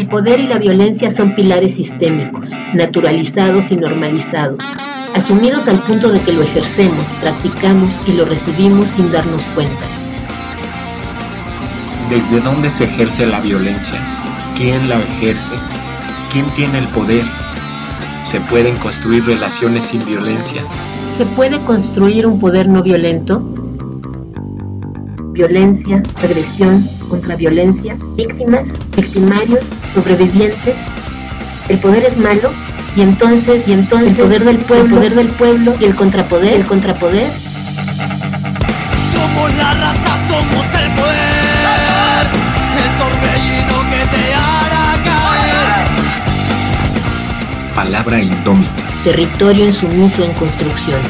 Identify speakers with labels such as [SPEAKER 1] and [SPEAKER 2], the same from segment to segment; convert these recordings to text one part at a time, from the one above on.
[SPEAKER 1] poder y la violencia son pilares sistémicos, naturalizados y normalizados, asumidos al punto de que lo ejercemos, practicamos y lo recibimos sin darnos cuenta.
[SPEAKER 2] ¿Desde dónde se ejerce la violencia? ¿Quién la ejerce? ¿Quién tiene el poder? ¿Se pueden construir relaciones sin violencia?
[SPEAKER 1] ¿Se puede construir un poder no violento? Violencia, agresión, contraviolencia, víctimas, victimarios, sobrevivientes. ¿El poder es malo? Y entonces el poder del pueblo y el contrapoder.
[SPEAKER 3] Somos la raza, somos el poder, el torbellino que te hará caer.
[SPEAKER 2] Palabra indómita.
[SPEAKER 1] Territorio insumiso en construcción.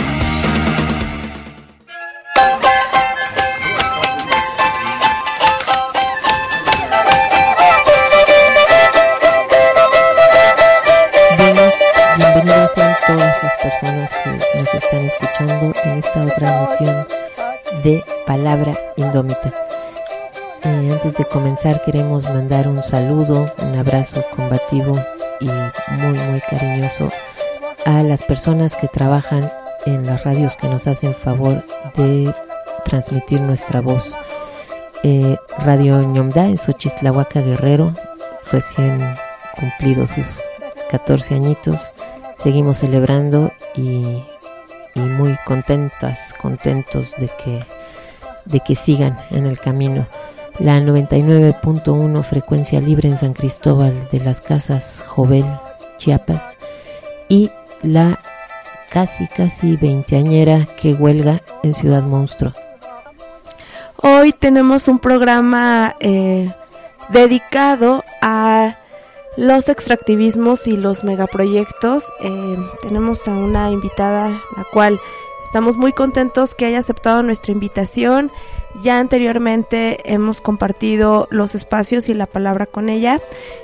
[SPEAKER 4] Bienvenidas sean todas las personas que nos están escuchando en esta otra emisión de Palabra Indómita. Antes de comenzar queremos mandar un saludo, un abrazo combativo y muy cariñoso a las personas que trabajan en las radios que nos hacen favor de transmitir nuestra voz. Radio Ñomda en Xochitlahuaca, Guerrero, recién cumplido sus 14 añitos. Seguimos celebrando y muy contentos de que sigan en el camino. La 99.1 frecuencia libre en San Cristóbal de las Casas, Jovel, Chiapas, y la casi veinteañera que huelga en Ciudad Monstruo.
[SPEAKER 5] Hoy tenemos un programa dedicado a los extractivismos y los megaproyectos. Tenemos a una invitada, la cual estamos muy contentos que haya aceptado nuestra invitación. Ya anteriormente hemos compartido los espacios y la palabra con ella.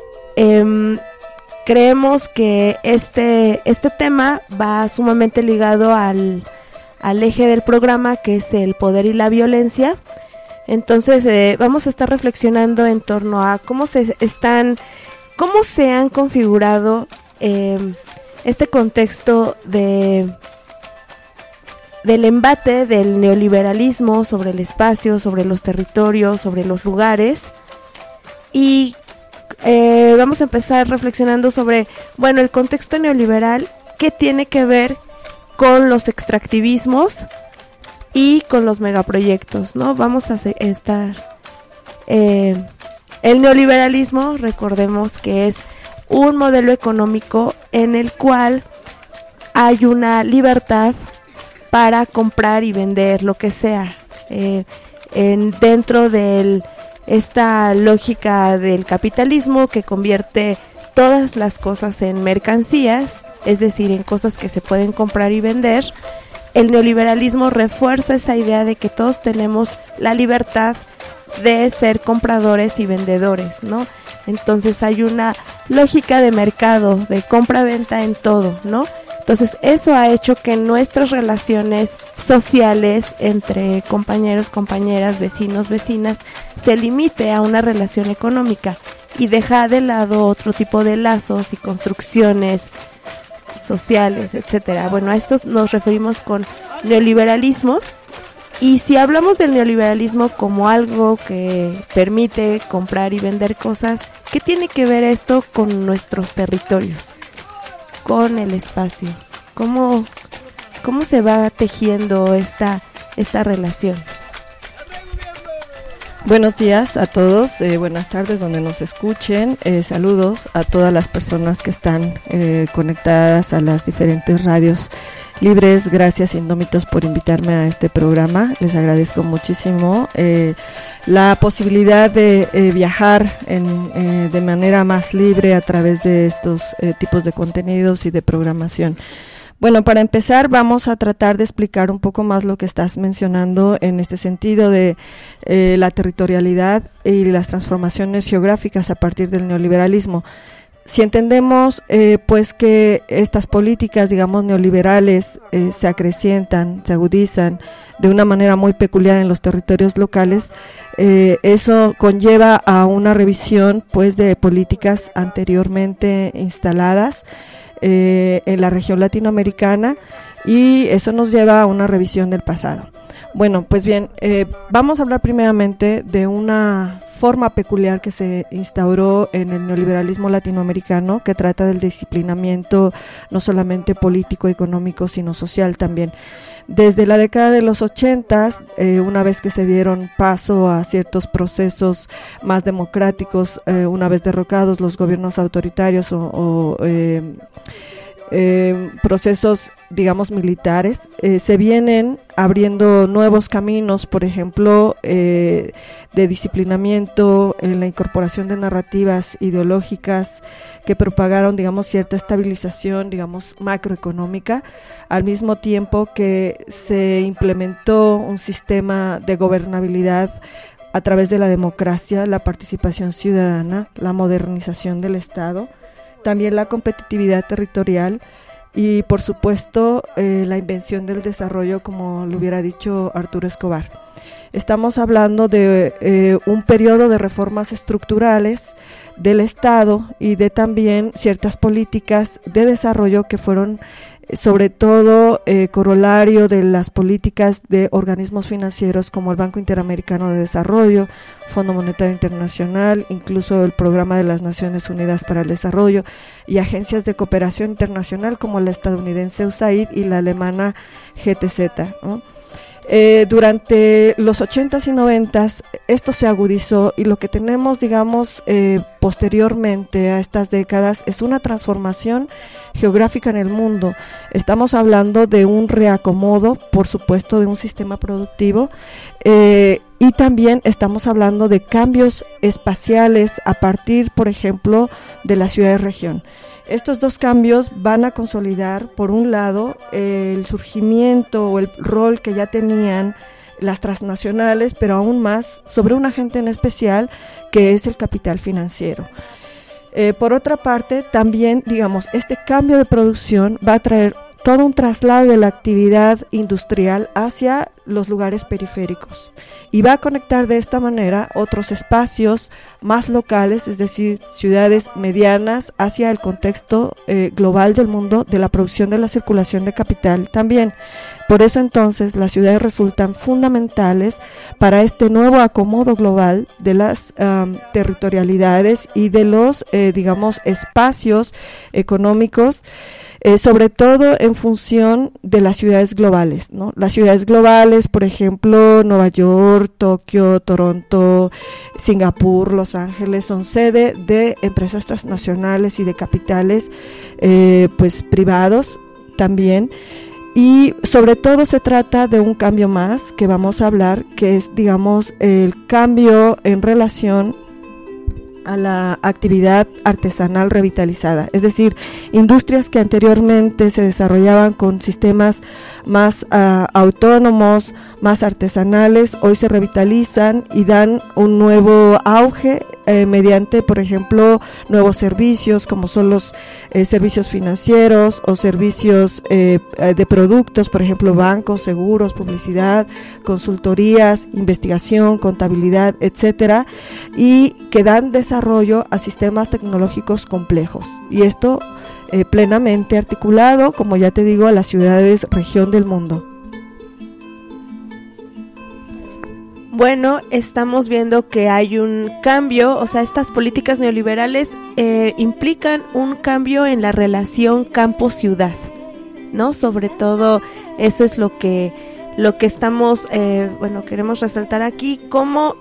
[SPEAKER 5] Creemos que este tema va sumamente ligado al eje del programa, que es el poder y la violencia. Entonces vamos a estar reflexionando en torno a cómo se han configurado este contexto del embate del neoliberalismo sobre el espacio, sobre los territorios, sobre los lugares. Y vamos a empezar reflexionando sobre, el contexto neoliberal, qué tiene que ver con los extractivismos y con los megaproyectos, ¿no? Vamos a estar... el neoliberalismo, recordemos que es un modelo económico en el cual hay una libertad para comprar y vender lo que sea. Dentro de esta lógica del capitalismo que convierte todas las cosas en mercancías, es decir, en cosas que se pueden comprar y vender, el neoliberalismo refuerza esa idea de que todos tenemos la libertad de ser compradores y vendedores, ¿no? Entonces hay una lógica de mercado, de compra-venta en todo, ¿no? Entonces eso ha hecho que nuestras relaciones sociales entre compañeros, compañeras, vecinos, vecinas, se limite a una relación económica y deja de lado otro tipo de lazos y construcciones sociales, etcétera. Bueno, a esto nos referimos con neoliberalismo. Y si hablamos del neoliberalismo como algo que permite comprar y vender cosas, ¿qué tiene que ver esto con nuestros territorios? Con el espacio. ¿Cómo se va tejiendo esta relación?
[SPEAKER 6] Buenos días a todos, buenas tardes donde nos escuchen, saludos a todas las personas que están conectadas a las diferentes radios libres. Gracias Indómitos por invitarme a este programa, les agradezco muchísimo la posibilidad de viajar de manera más libre a través de estos tipos de contenidos y de programación. Bueno, para empezar vamos a tratar de explicar un poco más lo que estás mencionando en este sentido de la territorialidad y las transformaciones geográficas a partir del neoliberalismo. Si entendemos pues que estas políticas, digamos, neoliberales se acrecientan, se agudizan de una manera muy peculiar en los territorios locales, eso conlleva a una revisión pues de políticas anteriormente instaladas en la región latinoamericana, y eso nos lleva a una revisión del pasado. Bueno, pues bien, vamos a hablar primeramente de una forma peculiar que se instauró en el neoliberalismo latinoamericano, que trata del disciplinamiento no solamente político, económico, sino social también. Desde la década de los 80, una vez que se dieron paso a ciertos procesos más democráticos, una vez derrocados los gobiernos autoritarios o procesos, digamos, militares, se vienen abriendo nuevos caminos, por ejemplo, de disciplinamiento, en la incorporación de narrativas ideológicas que propagaron, digamos, cierta estabilización, digamos, macroeconómica, al mismo tiempo que se implementó un sistema de gobernabilidad a través de la democracia, la participación ciudadana, la modernización del Estado, también la competitividad territorial y, por supuesto, la invención del desarrollo, como lo hubiera dicho Arturo Escobar. Estamos hablando de un periodo de reformas estructurales del Estado y de también ciertas políticas de desarrollo que fueron sobre todo corolario de las políticas de organismos financieros como el Banco Interamericano de Desarrollo, Fondo Monetario Internacional, incluso el Programa de las Naciones Unidas para el Desarrollo, y agencias de cooperación internacional como la estadounidense USAID y la alemana GTZ, ¿no? Durante los 80s y 90s esto se agudizó, y lo que tenemos, digamos, posteriormente a estas décadas es una transformación geográfica en el mundo. Estamos hablando de un reacomodo, por supuesto, de un sistema productivo, y también estamos hablando de cambios espaciales a partir, por ejemplo, de la ciudad-región. Estos dos cambios van a consolidar, por un lado, el surgimiento o el rol que ya tenían las transnacionales, pero aún más sobre un agente en especial que es el capital financiero. Por otra parte, también, digamos, este cambio de producción va a traer todo un traslado de la actividad industrial hacia los lugares periféricos y va a conectar de esta manera otros espacios más locales, es decir, ciudades medianas, hacia el contexto global del mundo de la producción, de la circulación de capital también. Por eso entonces las ciudades resultan fundamentales para este nuevo acomodo global de las territorialidades y de los, digamos, espacios económicos, sobre todo en función de las ciudades globales, ¿no? Las ciudades globales, por ejemplo, Nueva York, Tokio, Toronto, Singapur, Los Ángeles, son sede de empresas transnacionales y de capitales pues privados también. Y sobre todo se trata de un cambio más que vamos a hablar, que es, digamos, el cambio en relación a la actividad artesanal revitalizada, es decir, industrias que anteriormente se desarrollaban con sistemas más autónomos, más artesanales, hoy se revitalizan y dan un nuevo auge mediante, por ejemplo, nuevos servicios como son los servicios financieros o servicios de productos, por ejemplo, bancos, seguros, publicidad, consultorías, investigación, contabilidad, etcétera, y que dan desarrollo a sistemas tecnológicos complejos. Y esto plenamente articulado, como ya te digo, a las ciudades región del mundo.
[SPEAKER 5] Bueno, estamos viendo que hay un cambio, o sea, estas políticas neoliberales implican un cambio en la relación campo-ciudad, ¿no? Sobre todo eso es lo que estamos, queremos resaltar aquí, como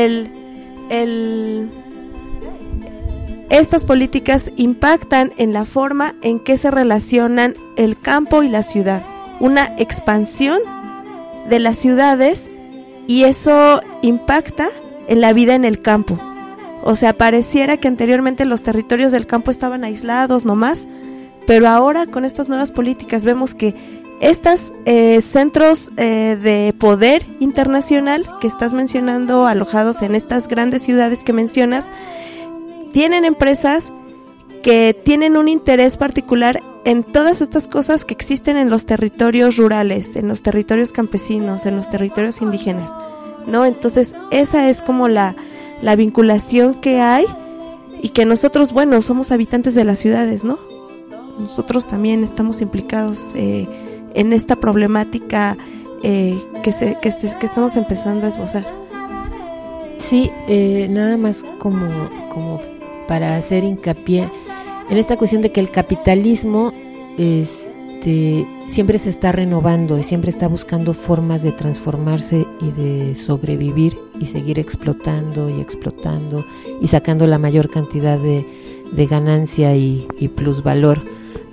[SPEAKER 5] estas políticas impactan en la forma en que se relacionan el campo y la ciudad, una expansión de las ciudades, y eso impacta en la vida en el campo. O sea, pareciera que anteriormente los territorios del campo estaban aislados nomás, pero ahora con estas nuevas políticas vemos que estos centros de poder internacional que estás mencionando, alojados en estas grandes ciudades que mencionas, tienen empresas que tienen un interés particular en todas estas cosas que existen en los territorios rurales, en los territorios campesinos, en los territorios indígenas, ¿no? Entonces esa es como la vinculación que hay, y que nosotros, bueno, somos habitantes de las ciudades, ¿no? Nosotros también estamos implicados en esta problemática que estamos empezando a esbozar.
[SPEAKER 4] Sí, nada más como para hacer hincapié en esta cuestión de que el capitalismo siempre se está renovando y siempre está buscando formas de transformarse y de sobrevivir y seguir explotando y sacando la mayor cantidad de ganancia y plusvalor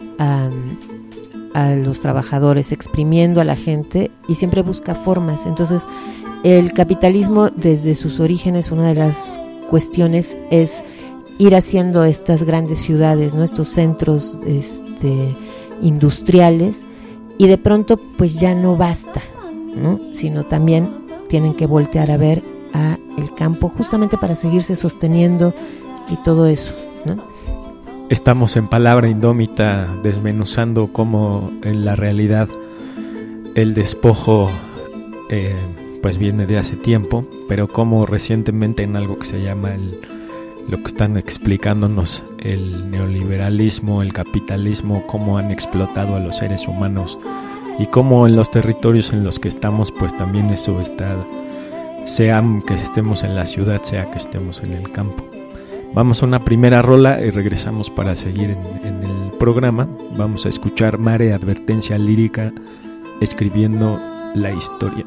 [SPEAKER 4] a los trabajadores, exprimiendo a la gente, y siempre busca formas. Entonces el capitalismo, desde sus orígenes, una de las cuestiones es ir haciendo estas grandes ciudades, ¿no? Estos centros industriales, y de pronto pues ya no basta, ¿no? Sino también tienen que voltear a ver a el campo, justamente para seguirse sosteniendo y todo eso, ¿no?
[SPEAKER 2] Estamos en Palabra Indómita desmenuzando cómo en la realidad el despojo pues viene de hace tiempo, pero cómo recientemente en algo que se llama lo que están explicándonos el neoliberalismo, el capitalismo, cómo han explotado a los seres humanos, y cómo en los territorios en los que estamos pues también eso está, sea que estemos en la ciudad, sea que estemos en el campo. Vamos a una primera rola y regresamos para seguir en el programa. Vamos a escuchar Mare, Advertencia Lírica, escribiendo la historia.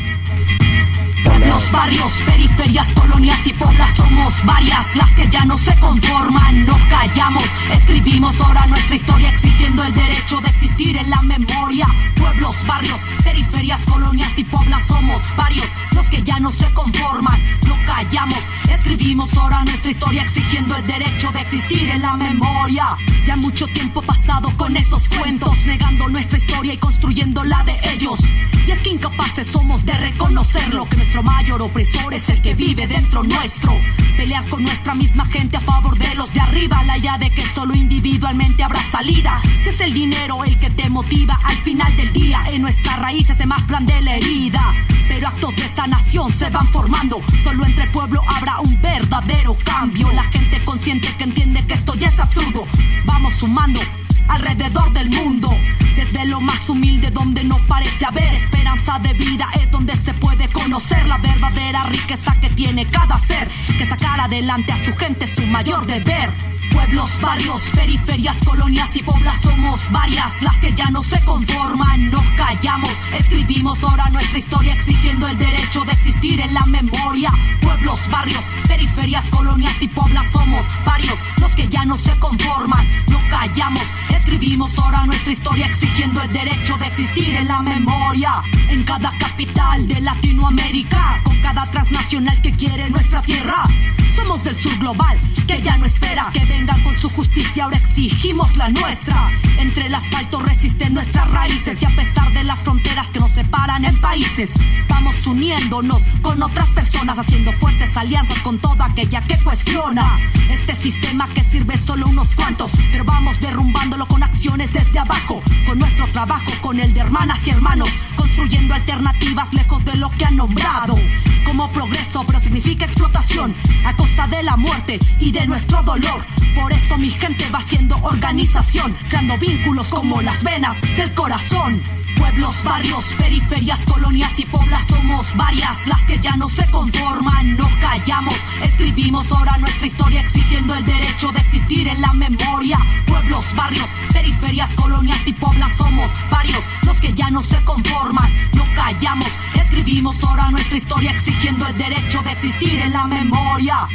[SPEAKER 3] Los barrios, periferias, colonias y poblas somos varias, las que ya no se conforman, no callamos, escribimos ahora nuestra historia exigiendo el derecho de existir en la memoria. Pueblos, barrios, periferias, colonias y poblas somos varios, los que ya no se conforman, no callamos, escribimos ahora nuestra historia exigiendo el derecho de existir en la memoria. Ya mucho tiempo pasado con esos cuentos, negando nuestra historia y construyendo la de ellos. Y es que incapaces somos de reconocerlo, que nuestro mayor opresor es el que vive dentro nuestro. Pelear con nuestra misma gente a favor de los de arriba, la idea de que solo individualmente habrá salida. Si es el dinero el que te motiva, al final del día en nuestras raíces es más grande la herida. Pero actos de sanación se van formando, solo entre el pueblo habrá un verdadero cambio. La gente consciente que entiende que esto ya es absurdo, vamos sumando alrededor del mundo. Desde lo más humilde donde no parece haber esperanza de vida es donde se puede conocer la verdadera riqueza que tiene cada ser, que sacar adelante a su gente es su mayor deber. Pueblos, barrios, periferias, colonias y poblas somos varias, las que ya no se conforman, no callamos, escribimos ahora nuestra historia exigiendo el derecho de existir en la memoria. Pueblos, barrios, periferias, colonias y poblas somos varios, los que ya no se conforman, no callamos, escribimos ahora nuestra historia exigiendo el derecho de existir en la memoria. En cada capital de Latinoamérica, con cada transnacional que quiere nuestra tierra, somos del sur global, que ya no espera que vengan con su justicia, ahora exigimos la nuestra. Entre el asfalto resisten nuestras raíces, y a pesar de las fronteras que nos separan en países, vamos uniéndonos con otras personas, haciendo fuertes alianzas con toda aquella que cuestiona este sistema que sirve solo unos cuantos, pero vamos derrumbándolo con acciones desde abajo, con nuestro trabajo, con el de hermanas y hermanos, construyendo alternativas lejos de lo que han nombrado como progreso, pero significa explotación a costa de la muerte y de nuestro dolor. Por eso mi gente va haciendo organización, creando vínculos como las venas del corazón. Pueblos, barrios, periferias, colonias y poblas somos varias, las que ya no se conforman, no callamos, escribimos ahora nuestra historia exigiendo el derecho de existir en la memoria. Pueblos, barrios, periferias, colonias y poblas somos varios, los que ya no se conforman, no callamos, escribimos ahora nuestra historia exigiendo el derecho de existir en la memoria.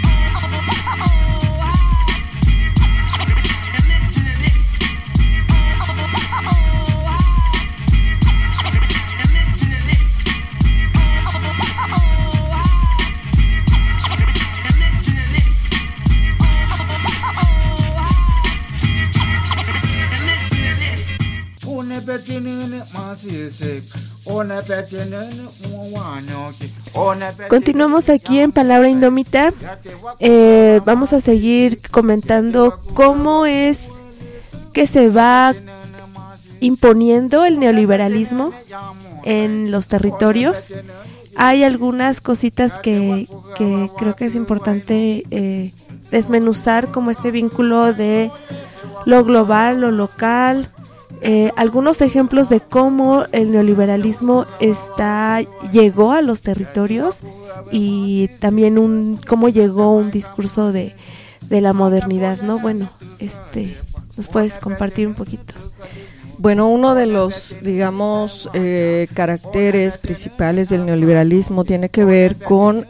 [SPEAKER 7] Betinini masisek
[SPEAKER 5] Continuamos aquí en Palabra Indómita. Vamos a seguir comentando cómo es que se va imponiendo el neoliberalismo en los territorios. Hay algunas cositas que creo que es importante desmenuzar, como este vínculo de lo global, lo local, algunos ejemplos de cómo el neoliberalismo llegó a los territorios, y también cómo llegó un discurso de la modernidad, ¿no? Bueno, ¿nos puedes compartir un poquito?
[SPEAKER 6] Bueno, uno de los, digamos, caracteres principales del neoliberalismo tiene que ver con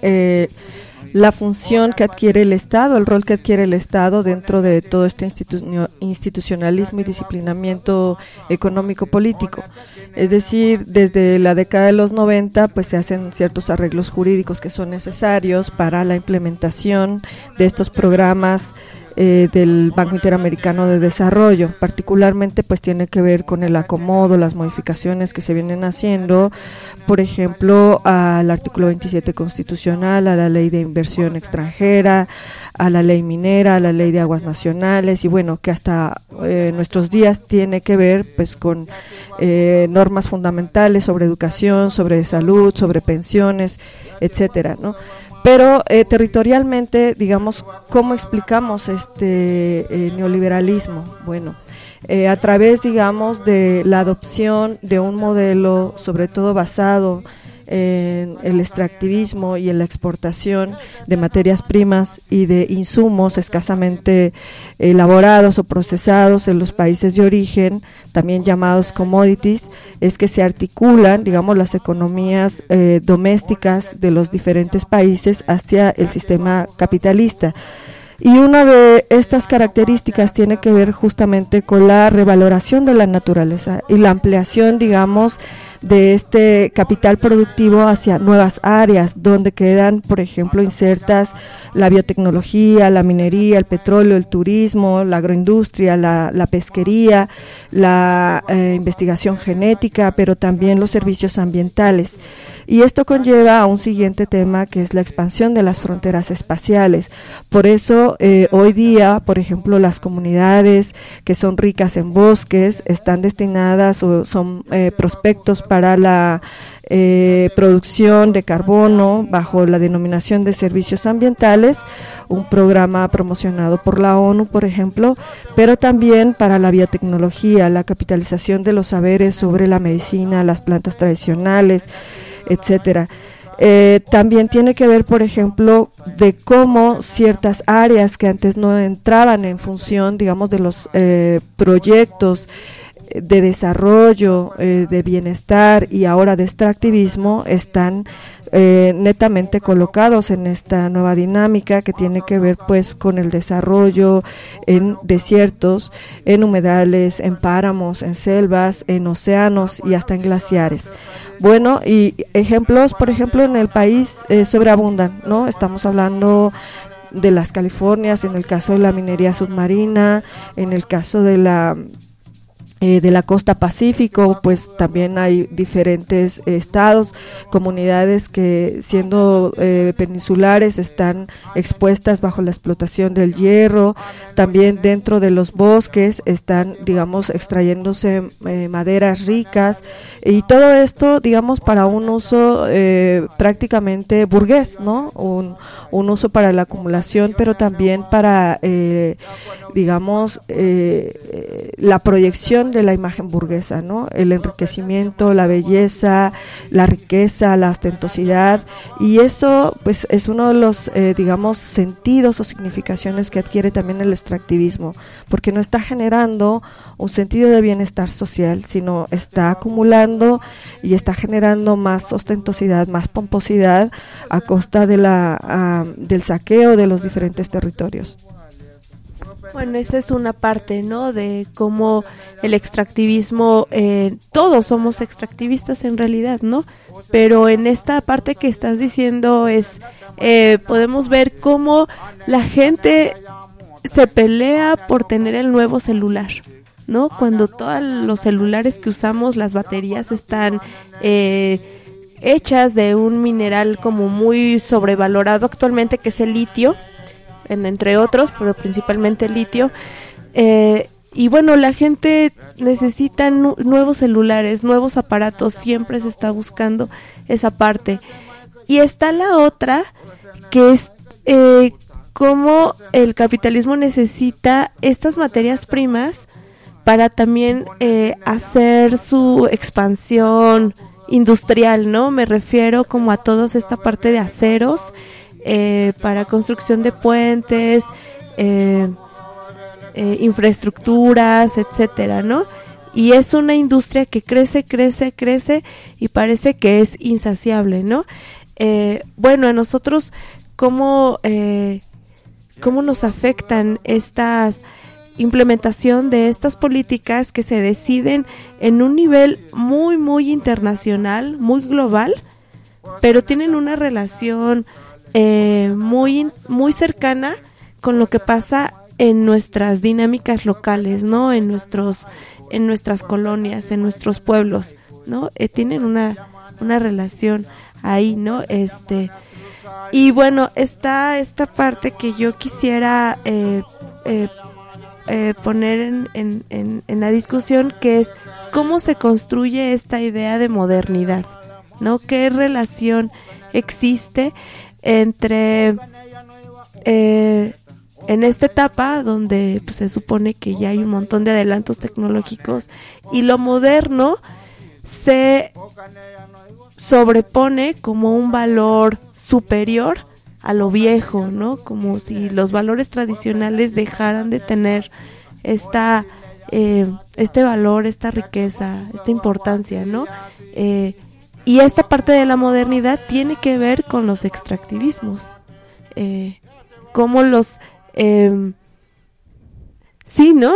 [SPEAKER 6] la función que adquiere el Estado, el rol que adquiere el Estado dentro de todo este institucionalismo y disciplinamiento económico-político. Es decir, desde la década de los 90, pues se hacen ciertos arreglos jurídicos que son necesarios para la implementación de estos programas del Banco Interamericano de Desarrollo. Particularmente pues tiene que ver con el acomodo, las modificaciones que se vienen haciendo, por ejemplo, al artículo 27 constitucional, a la ley de inversión extranjera, a la ley minera, a la ley de aguas nacionales, y bueno, que hasta nuestros días tiene que ver pues con normas fundamentales sobre educación, sobre salud, sobre pensiones, etcétera, ¿no? Pero territorialmente, digamos, ¿cómo explicamos este neoliberalismo? Bueno, a través, digamos, de la adopción de un modelo, sobre todo basado en el extractivismo y en la exportación de materias primas y de insumos escasamente elaborados o procesados en los países de origen, también llamados commodities, es que se articulan, digamos, las economías domésticas de los diferentes países hacia el sistema capitalista. Y una de estas características tiene que ver justamente con la revaloración de la naturaleza y la ampliación, digamos, de este capital productivo hacia nuevas áreas donde quedan, por ejemplo, insertas la biotecnología, la minería, el petróleo, el turismo, la agroindustria, la pesquería, la investigación genética, pero también los servicios ambientales. Y esto conlleva a un siguiente tema, que es la expansión de las fronteras espaciales. Por eso, hoy día, por ejemplo, las comunidades que son ricas en bosques están destinadas o son prospectos para la producción de carbono bajo la denominación de servicios ambientales, un programa promocionado por la ONU, por ejemplo, pero también para la biotecnología, la capitalización de los saberes sobre la medicina, las plantas tradicionales, etcétera. También tiene que ver, por ejemplo, de cómo ciertas áreas que antes no entraban en función, digamos, de los proyectos de desarrollo, de bienestar y ahora de extractivismo están netamente colocados en esta nueva dinámica que tiene que ver pues con el desarrollo en desiertos, en humedales, en páramos, en selvas, en océanos y hasta en glaciares. Bueno, y ejemplos, por ejemplo, en el país sobreabundan, ¿no? Estamos hablando de las Californias, en el caso de la minería submarina, en el caso de la costa Pacífico, pues también hay diferentes estados, comunidades que siendo peninsulares están expuestas bajo la explotación del hierro. También dentro de los bosques están, digamos, extrayéndose maderas ricas, y todo esto, digamos, para un uso prácticamente burgués, ¿no? Un uso para la acumulación, pero también para digamos, la proyección de la imagen burguesa, ¿no? El enriquecimiento, la belleza, la riqueza, la ostentosidad, y eso pues es uno de los digamos sentidos o significaciones que adquiere también el extractivismo, porque no está generando un sentido de bienestar social, sino está acumulando y está generando más ostentosidad, más pomposidad a costa de del saqueo de los diferentes territorios.
[SPEAKER 5] Bueno, esa es una parte, ¿no? De cómo el extractivismo, todos somos extractivistas en realidad, ¿no? Pero en esta parte que estás diciendo podemos ver cómo la gente se pelea por tener el nuevo celular, ¿no? Cuando todos los celulares que usamos, las baterías están hechas de un mineral como muy sobrevalorado actualmente, que es el litio, entre otros, pero principalmente el litio. Y bueno, la gente necesita nuevos celulares, nuevos aparatos, siempre se está buscando esa parte. Y está la otra, que es cómo el capitalismo necesita estas materias primas para también hacer su expansión industrial, ¿no? Me refiero como a toda esta parte de aceros para construcción de puentes, infraestructuras, etcétera, ¿no? Y es una industria que crece y parece que es insaciable, ¿no? Bueno, a nosotros, ¿cómo nos afectan estas implementación de estas políticas que se deciden en un nivel muy internacional, muy global, pero tienen una relación muy cercana con lo que pasa en nuestras dinámicas locales, ¿no? En nuestras colonias, en nuestros pueblos, ¿no? Tienen una relación ahí, ¿no? Y bueno, está esta parte que yo quisiera poner en la discusión, que es cómo se construye esta idea de modernidad, ¿no? ¿Qué relación existe entre en esta etapa donde pues, se supone que ya hay un montón de adelantos tecnológicos y lo moderno se sobrepone como un valor superior a lo viejo, ¿no? Como si los valores tradicionales dejaran de tener este valor, esta riqueza, esta importancia, ¿no? Y esta parte de la modernidad tiene que ver con los extractivismos, como los sí, ¿no?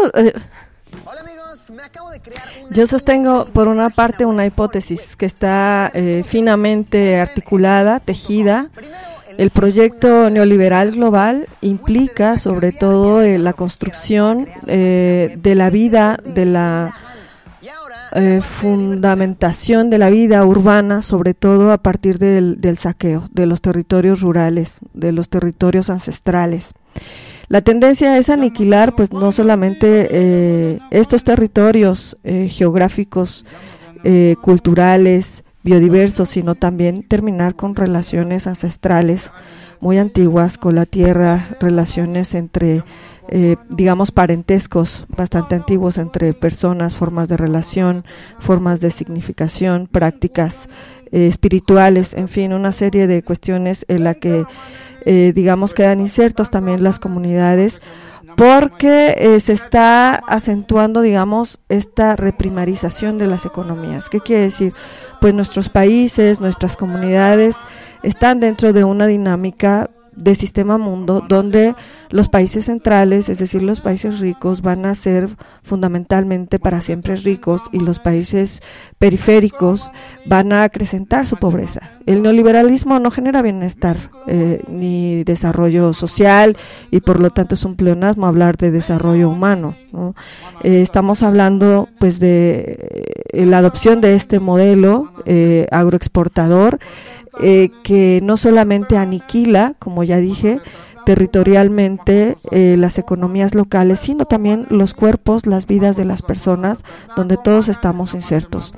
[SPEAKER 6] Yo sostengo por una parte una hipótesis que está finamente articulada, tejida. El proyecto neoliberal global implica sobre todo la construcción de la vida, de la fundamentación de la vida urbana, sobre todo a partir del saqueo de los territorios rurales, de los territorios ancestrales. La tendencia es aniquilar pues no solamente estos territorios geográficos, culturales, biodiversos, sino también terminar con relaciones ancestrales muy antiguas con la tierra, relaciones entre, digamos, parentescos bastante antiguos entre personas, formas de relación, formas de significación, prácticas espirituales, en fin, una serie de cuestiones en la que, digamos, quedan insertos también las comunidades, porque se está acentuando, digamos, esta reprimarización de las economías. ¿Qué quiere decir? Pues nuestros países, nuestras comunidades están dentro de una dinámica de sistema mundo donde los países centrales, es decir, los países ricos, van a ser fundamentalmente para siempre ricos y los países periféricos van a acrecentar su pobreza. El neoliberalismo no genera bienestar ni desarrollo social y por lo tanto es un pleonasmo hablar de desarrollo humano, ¿no? Estamos hablando pues de la adopción de este modelo agroexportador que no solamente aniquila, como ya dije, territorialmente las economías locales, sino también los cuerpos, las vidas de las personas, donde todos estamos insertos.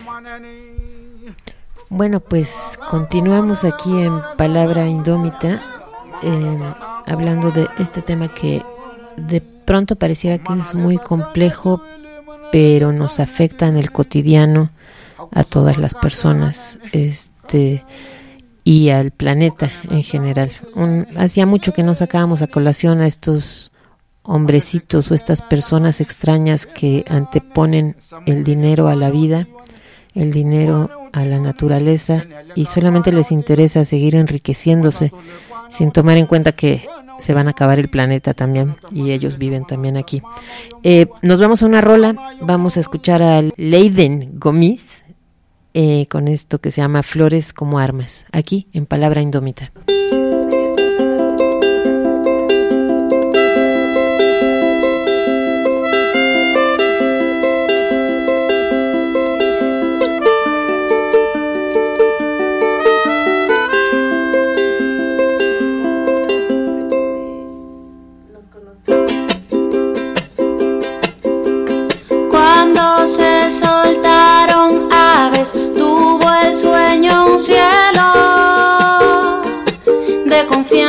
[SPEAKER 4] Bueno, pues continuamos aquí en Palabra Indómita, hablando de este tema que de pronto pareciera que es muy complejo, pero nos afecta en el cotidiano a todas las personas, y al planeta en general. Hacía mucho que no sacábamos a colación a estos hombrecitos o estas personas extrañas que anteponen el dinero a la vida, el dinero a la naturaleza, y solamente les interesa seguir enriqueciéndose sin tomar en cuenta que se van a acabar el planeta también y ellos viven también aquí. Nos vamos a una rola, vamos a escuchar a Leiden Gomis con esto que se llama Flores como Armas, aquí en Palabra Indómita.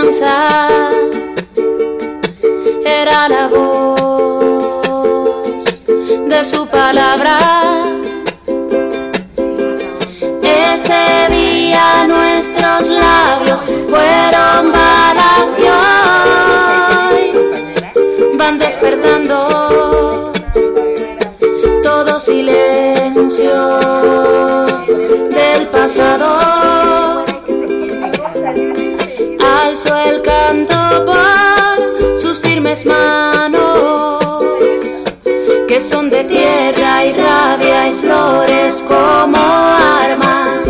[SPEAKER 7] esperanza era la voz de su palabra. Ese día nuestros labios fueron balas que hoy van despertando todo silencio del pasado. Alzó el canto por sus firmes manos, que son de tierra y rabia y flores como armas.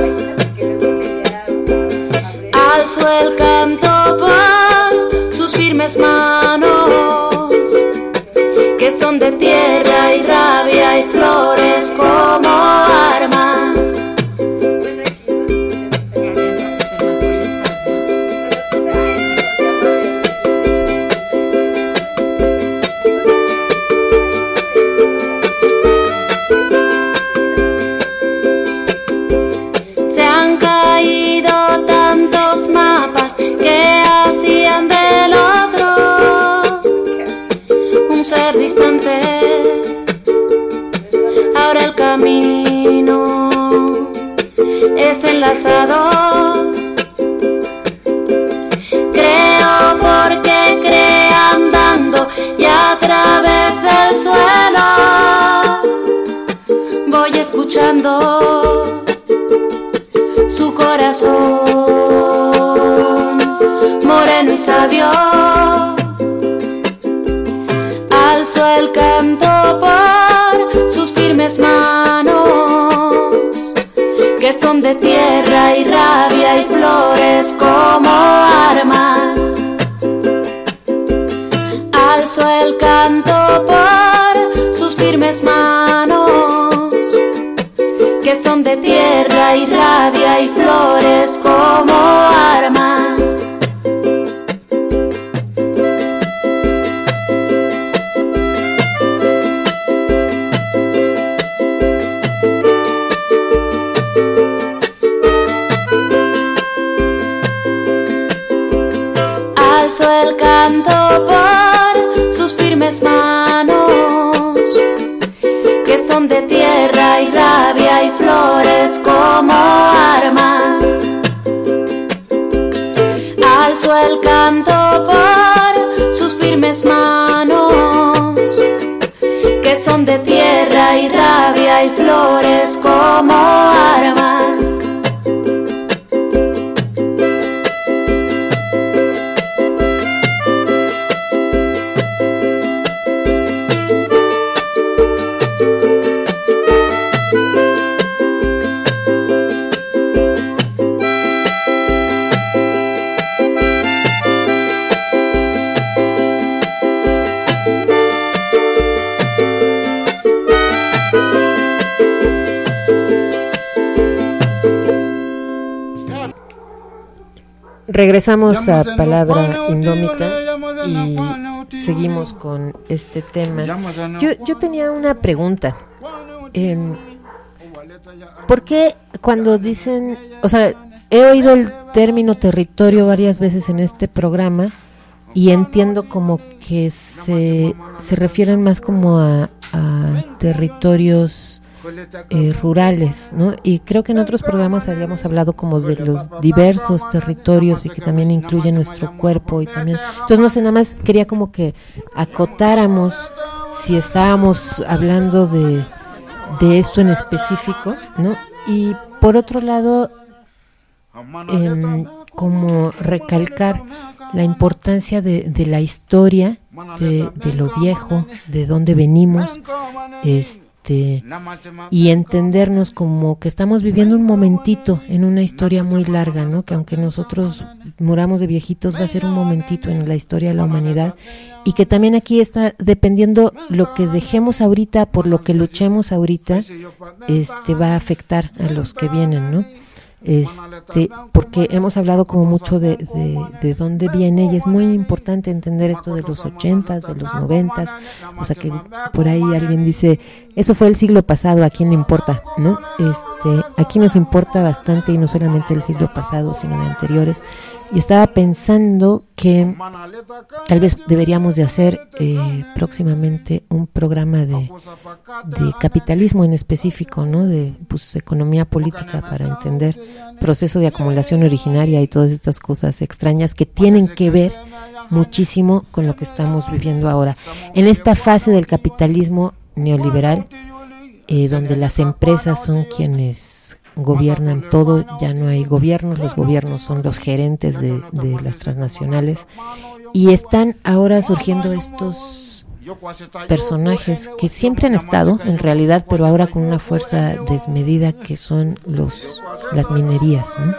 [SPEAKER 7] Alzó el canto por sus firmes manos, que son de tierra y rabia y flores como armas. Ser distante, ahora el camino es enlazado. Creo porque creo andando y a través del suelo voy escuchando su corazón moreno y sabio. Alzó el canto por sus firmes manos, que son de tierra y rabia y flores como armas. Alzó el canto por sus firmes manos, que son de tierra y rabia y flores como armas. Alzó el canto por sus firmes manos, que son de tierra y rabia y flores como armas. Alzó el canto por sus firmes manos, que son de tierra y rabia y flores como armas.
[SPEAKER 4] Regresamos a Palabra Indómita y seguimos con este tema. Yo tenía una pregunta. ¿Por qué cuando dicen, o sea, he oído el término territorio varias veces en este programa y entiendo como que se refieren más como a territorios rurales, ¿no? Y creo que en otros programas habíamos hablado como de los diversos territorios y que también incluyen nuestro cuerpo y también, entonces no sé, nada más quería como que acotáramos si estábamos hablando de esto en específico, ¿no? Y por otro lado, como recalcar la importancia de la historia, de lo viejo, de dónde venimos, y entendernos como que estamos viviendo un momentito en una historia muy larga, ¿no? Que aunque nosotros muramos de viejitos, va a ser un momentito en la historia de la humanidad, y que también aquí está dependiendo lo que dejemos ahorita, por lo que luchemos ahorita, va a afectar a los que vienen, ¿no? Porque hemos hablado como mucho de dónde viene, y es muy importante entender esto de los 80s, de los 90s, o sea que por ahí alguien dice, eso fue el siglo pasado, ¿a quién le importa?, ¿no? aquí nos importa bastante, y no solamente del siglo pasado, sino de anteriores. Y estaba pensando que tal vez deberíamos de hacer próximamente un programa de capitalismo en específico, ¿no? De economía política, para entender proceso de acumulación originaria y todas estas cosas extrañas que tienen que ver muchísimo con lo que estamos viviendo ahora. En esta fase del capitalismo neoliberal, donde las empresas son quienes gobiernan todo, ya no hay gobiernos, los gobiernos son los gerentes de las transnacionales, y están ahora surgiendo estos personajes que siempre han estado en realidad, pero ahora con una fuerza desmedida, que son las minerías, ¿no?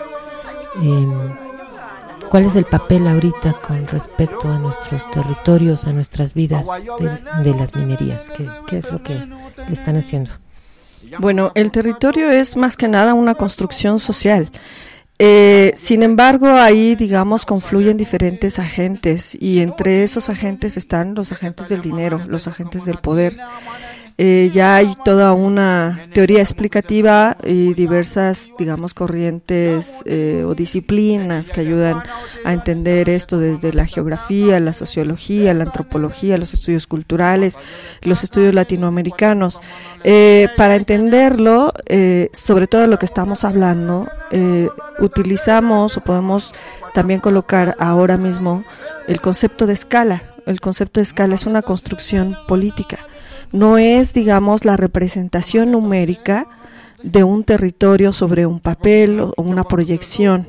[SPEAKER 4] ¿Cuál es el papel ahorita con respecto a nuestros territorios, a nuestras vidas de las minerías? ¿Qué es lo que le están haciendo?
[SPEAKER 6] Bueno, el territorio es más que nada una construcción social. Sin embargo, ahí, digamos, confluyen diferentes agentes, y entre esos agentes están los agentes del dinero, los agentes del poder. Ya hay toda una teoría explicativa y diversas, digamos, corrientes o disciplinas que ayudan a entender esto, desde la geografía, la sociología, la antropología, los estudios culturales, los estudios latinoamericanos. Para entenderlo, sobre todo lo que estamos hablando, utilizamos o podemos también colocar ahora mismo el concepto de escala. El concepto de escala es una construcción política. No es, digamos, la representación numérica de un territorio sobre un papel o una proyección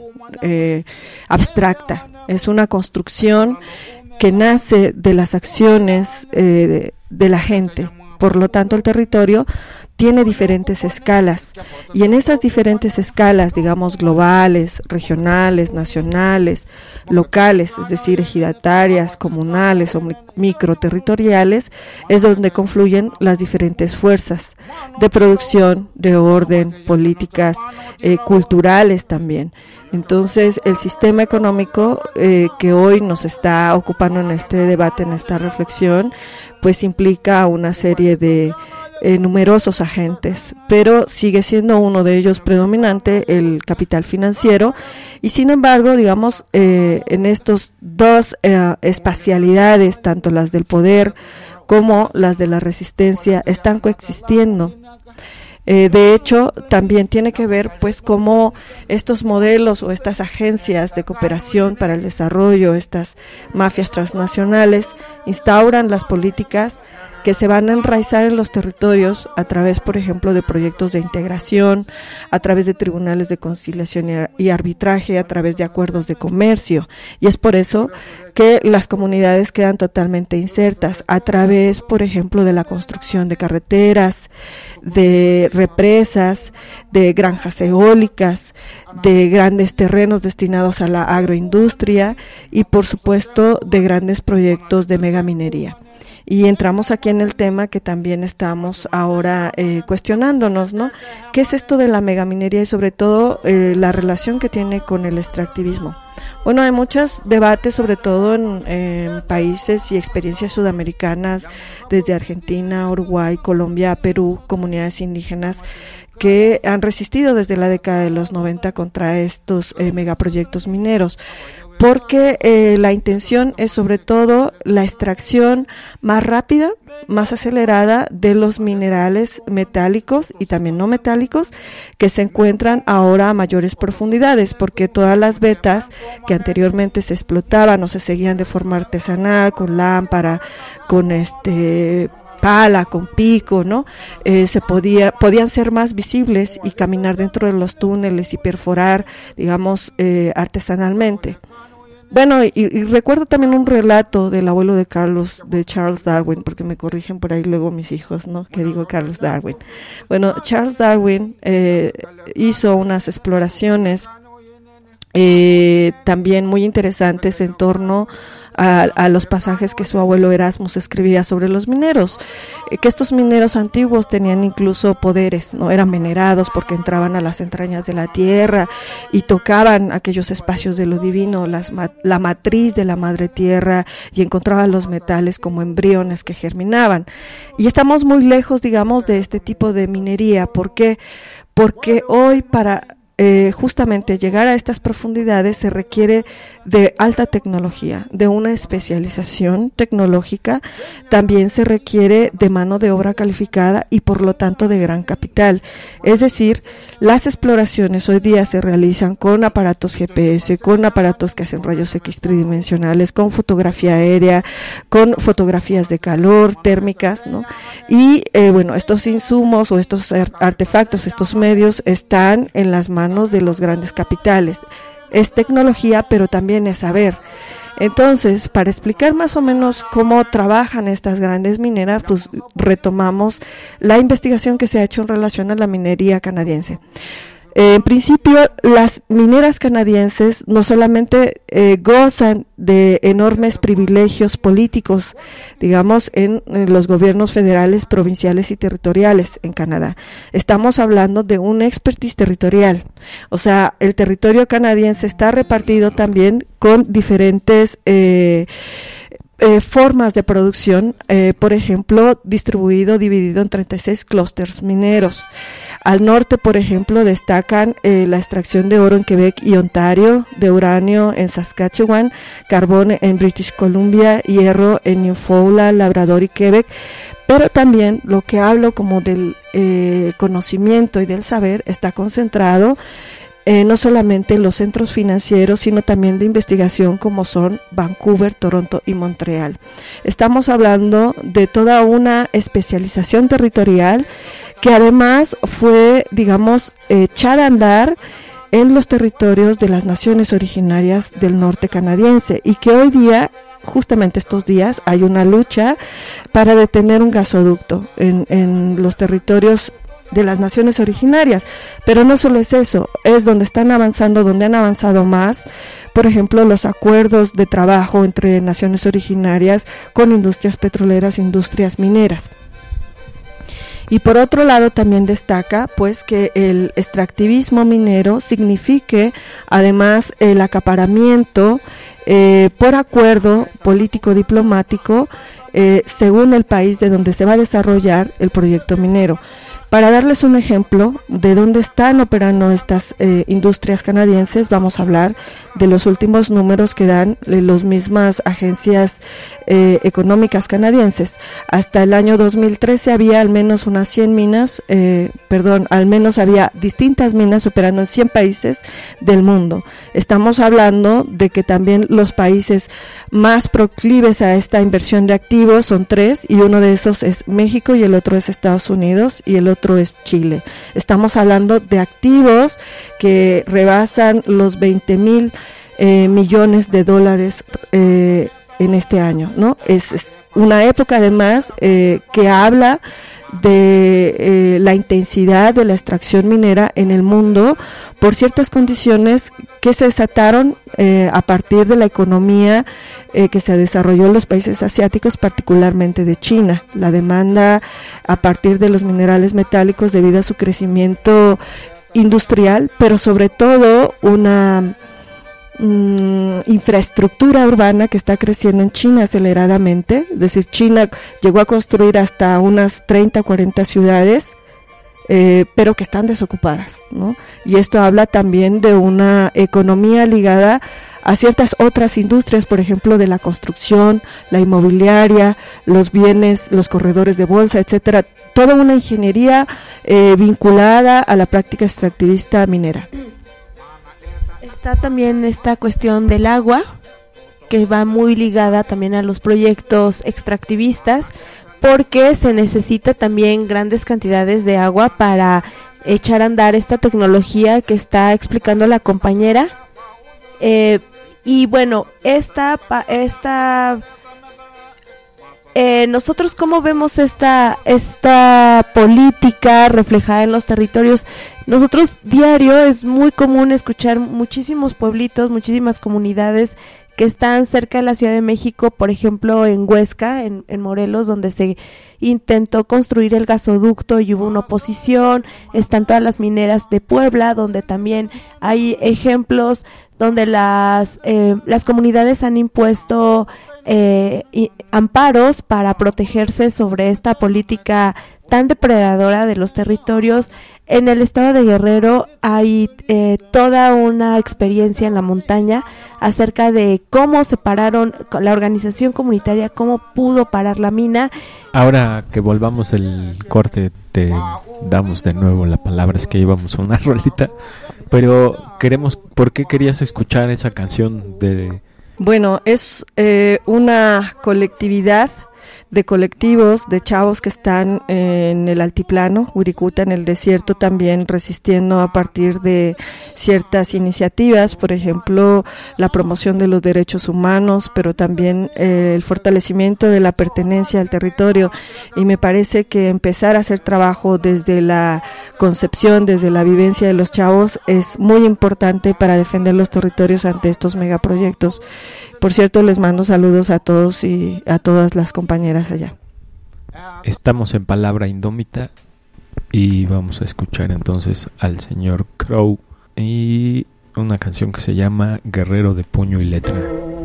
[SPEAKER 6] abstracta. Es una construcción que nace de las acciones de la gente. Por lo tanto, el territorio tiene diferentes escalas, y en esas diferentes escalas, digamos, globales, regionales, nacionales, locales, es decir, ejidatarias, comunales o microterritoriales, es donde confluyen las diferentes fuerzas de producción, de orden, políticas, culturales también. Entonces, el sistema económico que hoy nos está ocupando en este debate, en esta reflexión, pues implica una serie de numerosos agentes, pero sigue siendo uno de ellos predominante el capital financiero, y sin embargo, digamos, en estos dos espacialidades, tanto las del poder como las de la resistencia, están coexistiendo. De hecho, también tiene que ver pues cómo estos modelos o estas agencias de cooperación para el desarrollo, estas mafias transnacionales, instauran las políticas que se van a enraizar en los territorios a través, por ejemplo, de proyectos de integración, a través de tribunales de conciliación y arbitraje, a través de acuerdos de comercio. Y es por eso que las comunidades quedan totalmente insertas a través, por ejemplo, de la construcción de carreteras, de represas, de granjas eólicas, de grandes terrenos destinados a la agroindustria y, por supuesto, de grandes proyectos de megaminería. Y entramos aquí en el tema que también estamos ahora cuestionándonos, ¿no? ¿Qué es esto de la megaminería y sobre todo la relación que tiene con el extractivismo? Bueno, hay muchos debates, sobre todo en países y experiencias sudamericanas, desde Argentina, Uruguay, Colombia, Perú, comunidades indígenas que han resistido desde la década de los 90 contra estos megaproyectos mineros, porque la intención es sobre todo la extracción más rápida, más acelerada de los minerales metálicos y también no metálicos que se encuentran ahora a mayores profundidades, porque todas las vetas que anteriormente se explotaban o se seguían de forma artesanal, con lámpara, con pala, con pico, ¿no? Podían ser más visibles y caminar dentro de los túneles y perforar, digamos, artesanalmente. Bueno, y recuerdo también un relato del abuelo de Charles Darwin, porque me corrigen por ahí luego mis hijos, ¿no? Que digo Carlos Darwin. Bueno, Charles Darwin hizo unas exploraciones también muy interesantes en torno a los pasajes que su abuelo Erasmus escribía sobre los mineros, que estos mineros antiguos tenían incluso poderes, no eran venerados porque entraban a las entrañas de la tierra y tocaban aquellos espacios de lo divino, la matriz de la madre tierra, y encontraban los metales como embriones que germinaban. Y estamos muy lejos, digamos, de este tipo de minería. ¿Por qué? porque hoy para justamente llegar a estas profundidades se requiere de alta tecnología, de una especialización tecnológica, también se requiere de mano de obra calificada y por lo tanto de gran capital. Es decir, las exploraciones hoy día se realizan con aparatos GPS, con aparatos que hacen rayos X tridimensionales, con fotografía aérea, con fotografías de calor, térmicas, ¿no? Y bueno, estos insumos o estos artefactos, estos medios están en las manos de los grandes capitales. Es tecnología, pero también es saber. Entonces, para explicar más o menos cómo trabajan estas grandes mineras, pues retomamos la investigación que se ha hecho en relación a la minería canadiense. En principio, las mineras canadienses no solamente gozan de enormes privilegios políticos, digamos, en los gobiernos federales, provinciales y territoriales en Canadá. Estamos hablando de un expertise territorial. O sea, el territorio canadiense está repartido también con diferentes formas de producción, por ejemplo, dividido en 36 clústeres mineros. Al norte, por ejemplo, destacan la extracción de oro en Quebec y Ontario, de uranio en Saskatchewan, carbón en British Columbia, hierro en Newfoundland, Labrador y Quebec. Pero también lo que hablo como del conocimiento y del saber está concentrado no solamente en los centros financieros, sino también de investigación como son Vancouver, Toronto y Montreal. Estamos hablando de toda una especialización territorial que además fue, digamos, echada a andar en los territorios de las naciones originarias del norte canadiense y que hoy día, justamente estos días, hay una lucha para detener un gasoducto en los territorios de las naciones originarias, pero no solo es eso, es donde están avanzando, donde han avanzado más, por ejemplo, los acuerdos de trabajo entre naciones originarias con industrias petroleras, industrias mineras. Y por otro lado también destaca pues que el extractivismo minero signifique además el acaparamiento por acuerdo político diplomático según el país de donde se va a desarrollar el proyecto minero. Para darles un ejemplo de dónde están operando estas industrias canadienses, vamos a hablar de los últimos números que dan las mismas agencias económicas canadienses. Hasta el año 2013 había al menos unas 100 minas, al menos había distintas minas operando en 100 países del mundo. Estamos hablando de que también los países más proclives a esta inversión de activos son 3, y uno de esos es México y el otro es Estados Unidos y el otro es Chile. Estamos hablando de activos que rebasan los 20,000 millones de dólares en este año, ¿no? Es una época además que habla de la intensidad de la extracción minera en el mundo por ciertas condiciones que se desataron a partir de la economía que se desarrolló en los países asiáticos, particularmente de China. La demanda a partir de los minerales metálicos debido a su crecimiento industrial, pero sobre todo una infraestructura urbana que está creciendo en China aceleradamente. Es decir, China llegó a construir hasta unas 30 o 40 ciudades, pero que están desocupadas, ¿no? Y esto habla también de una economía ligada a ciertas otras industrias, por ejemplo, de la construcción, la inmobiliaria, los bienes, los corredores de bolsa, etcétera. Toda una ingeniería vinculada a la práctica extractivista minera.
[SPEAKER 5] Está también esta cuestión del agua, que va muy ligada también a los proyectos extractivistas, porque se necesita también grandes cantidades de agua para echar a andar esta tecnología que está explicando la compañera. Y bueno, nosotros cómo vemos esta política reflejada en los territorios. Nosotros diario es muy común escuchar muchísimos pueblitos, muchísimas comunidades que están cerca de la Ciudad de México, por ejemplo en Huesca, en Morelos, donde se intentó construir el gasoducto y hubo una oposición. Están todas las mineras de Puebla, donde también hay ejemplos donde las comunidades han impuesto amparos para protegerse sobre esta política tan depredadora de los territorios. En el estado de Guerrero hay toda una experiencia en la montaña acerca de cómo se pararon, la organización comunitaria, cómo pudo parar la mina.
[SPEAKER 2] Ahora que volvamos el corte, te damos de nuevo la palabra, es que íbamos a una rolita, pero ¿por qué querías escuchar esa canción de...?
[SPEAKER 6] Bueno, es una colectividad de colectivos, de chavos que están en el altiplano, Wirikuta, en el desierto, también resistiendo a partir de ciertas iniciativas, por ejemplo, la promoción de los derechos humanos, pero también el fortalecimiento de la pertenencia al territorio. Y me parece que empezar a hacer trabajo desde la concepción, desde la vivencia de los chavos, es muy importante para defender los territorios ante estos megaproyectos. Por cierto, les mando saludos a todos y a todas las compañeras allá.
[SPEAKER 2] Estamos en Palabra Indómita y vamos a escuchar entonces al señor Crow y una canción que se llama Guerrero de Puño y Letra.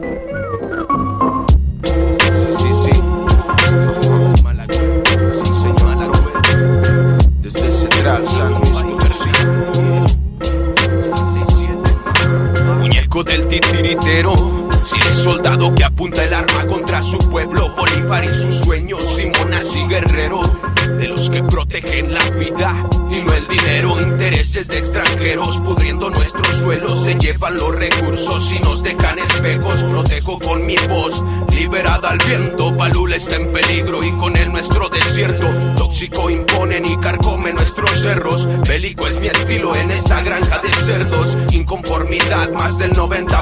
[SPEAKER 8] Sí. Desde ese muñeco del titiritero, si el soldado que apunta el arma contra su pueblo, Bolívar y sus sueños, Simón así guerrero, de los que protegen la vida y no el dinero. Intereses de extranjeros pudriendo nuestros suelos, se llevan los recursos y nos dejan espejos. Protejo con mi voz, liberada al viento. Palula está en peligro y con él nuestro desierto. Tóxico imponen y carcome nuestros cerros. Bélico es mi estilo en esta granja de cerdos. Inconformidad más del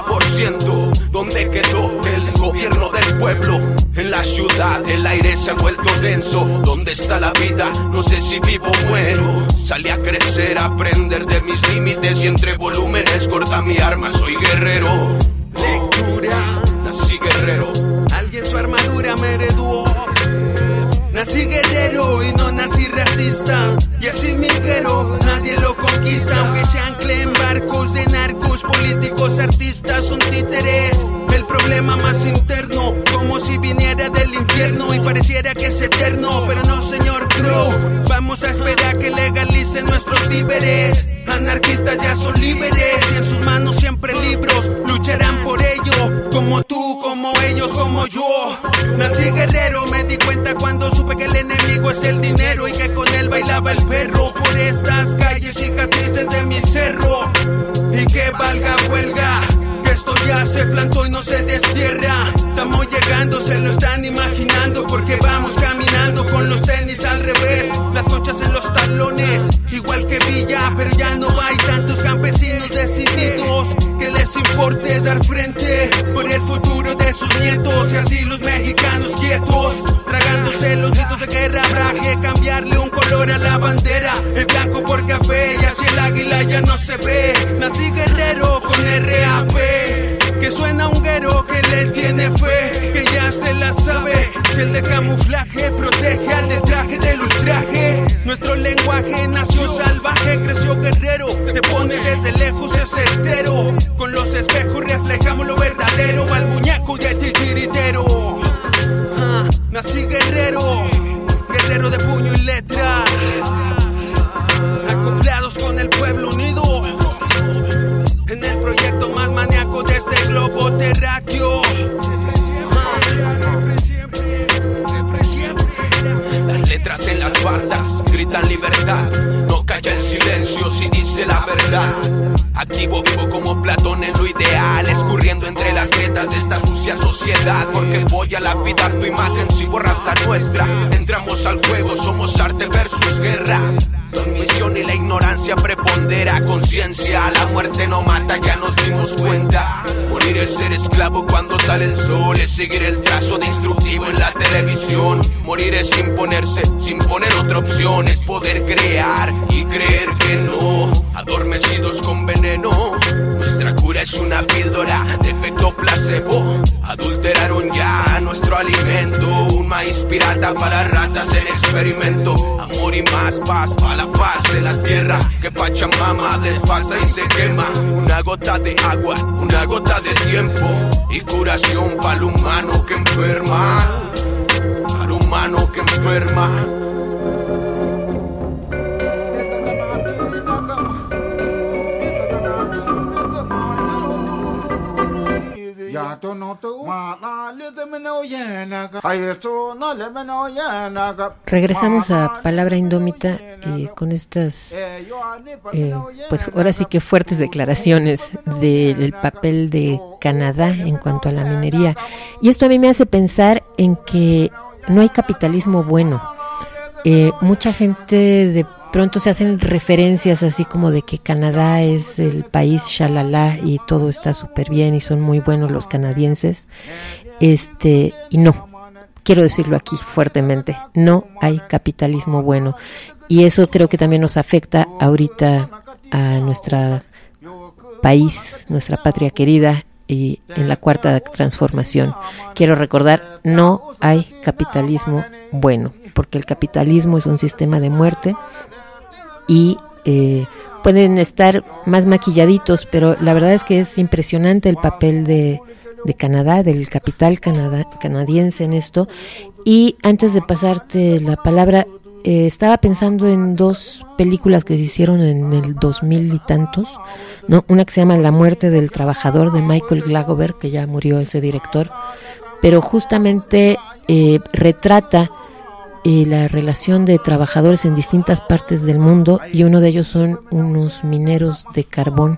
[SPEAKER 8] 90%. ¿Dónde quedó el gobierno del pueblo? En la ciudad el aire se ha vuelto denso. ¿Dónde está la vida? No sé si vivo o muero. Salí a crecer, a aprender de mis límites y entre volúmenes corta mi arma, soy guerrero. Lectura, nací guerrero. Alguien su armadura me heredó. Nací guerrero y no nací racista. Y así mi guerrero nadie lo conquista. Aunque se ancle en barcos de narcos, políticos, artistas son títeres. El problema más interno, como si viniera del infierno y pareciera que es eterno, pero no, señor Crow. Vamos a esperar que legalicen nuestros víveres. Anarquistas ya son líderes y en sus manos siempre libros. Lucharán por ello, como tú, como ellos, como yo. Nací guerrero, me di cuenta cuando supe que el enemigo es el dinero y que con él bailaba el perro. Por estas calles cicatrices de mi cerro, y que valga huelga, que esto ya se plantó y no se destierra. Estamos llegando, se lo están imaginando, porque vamos caminando con los tenis al revés, las conchas en los talones, igual que Villa, pero ya no hay tantos campesinos decididos que les importe dar frente por el futuro de sus nietos. Y así los mexicanos quietos, tragándose los gritos de guerra, habrá que cambiarle un color a la bandera, el blanco por café, y así el águila ya no se ve. Nací guerrero con RAP, que suena un guerrero que le tiene fe, que ya se la sabe. Si el de camuflaje protege al de traje del ultraje, nuestro lenguaje nació salvaje, creció guerrero, te pone desde lejos, es certero. Con los espejos reflejamos lo verdadero, al muñeco y al titiritero. Nací guerrero, guerrero de puño y letra, acoplados con el pueblo unido, en el proyecto más maníaco de este globo terráqueo. Las letras en las bardas gritan libertad, no calla el silencio si dice la verdad. Activo, vivo como Platón en lo ideal, escurriendo entre las grietas de esta sucia sociedad. Porque voy a lapidar tu imagen si borras la nuestra. Entramos al juego, somos arte versus guerra. La omisión y la ignorancia prepondera. Conciencia, la muerte no mata, ya nos dimos cuenta. Morir es ser esclavo cuando sale el sol, es seguir el trazo de instructivo en la televisión. Morir es imponerse, sin poner otra opción, es poder crear y creer que no. Adormecidos con veneno, nuestra cura es una píldora de efecto placebo. Adulteraron ya nuestro alimento, un maíz pirata para ratas en experimento. Amor y más paz para la faz de la tierra, que Pachamama desfasa y se quema. Una gota de agua, una gota de tiempo, y curación para el humano que enferma, para el humano que enferma.
[SPEAKER 4] Regresamos a Palabra Indómita con estas, pues ahora sí que fuertes declaraciones del papel de Canadá en cuanto a la minería. Y esto a mí me hace pensar en que no hay capitalismo bueno. Mucha gente de pronto se hacen referencias así como de que Canadá es el país shalala y todo está súper bien y son muy buenos los canadienses. Y no, quiero decirlo aquí fuertemente, no hay capitalismo bueno. Y eso creo que también nos afecta ahorita a nuestro país, nuestra patria querida, y en la cuarta transformación. Quiero recordar, no hay capitalismo bueno, porque el capitalismo es un sistema de muerte y pueden estar más maquilladitos, pero la verdad es que es impresionante el papel de Canadá, del capital canadiense en esto. Y antes de pasarte la palabra, estaba pensando en dos películas que se hicieron en el 2000 y tantos, ¿no? Una que se llama La muerte del trabajador, de Michael Glagover, que ya murió ese director, pero justamente retrata la relación de trabajadores en distintas partes del mundo, y uno de ellos son unos mineros de carbón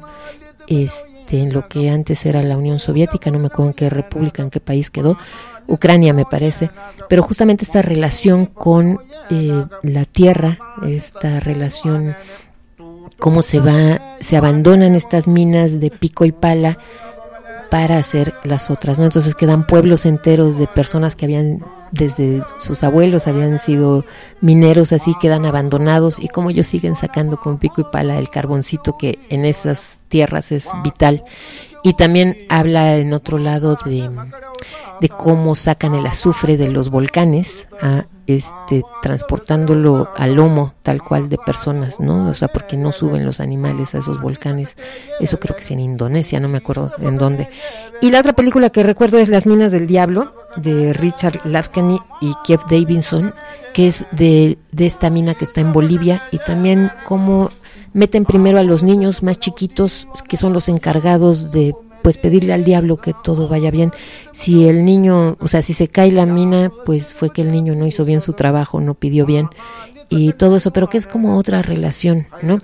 [SPEAKER 4] en lo que antes era la Unión Soviética, no me acuerdo en qué república, en qué país quedó, Ucrania me parece, pero justamente esta relación con la tierra, esta relación, cómo se abandonan estas minas de pico y pala para hacer las otras, ¿no? Entonces quedan pueblos enteros de personas que habían, desde sus abuelos habían sido mineros, así quedan abandonados, y cómo ellos siguen sacando con pico y pala el carboncito que en esas tierras es vital. Y también habla en otro lado de cómo sacan el azufre de los volcanes, transportándolo al lomo tal cual de personas, ¿no? O sea, porque no suben los animales a esos volcanes. Eso creo que es en Indonesia, no me acuerdo en dónde. Y la otra película que recuerdo es Las minas del diablo, de Richard Lascani y Keith Davidson, que es de esta mina que está en Bolivia, y también cómo meten primero a los niños más chiquitos, que son los encargados de pues pedirle al diablo que todo vaya bien. Si el niño, o sea, si se cae la mina, pues fue que el niño no hizo bien su trabajo, no pidió bien y todo eso, pero que es como otra relación, ¿no?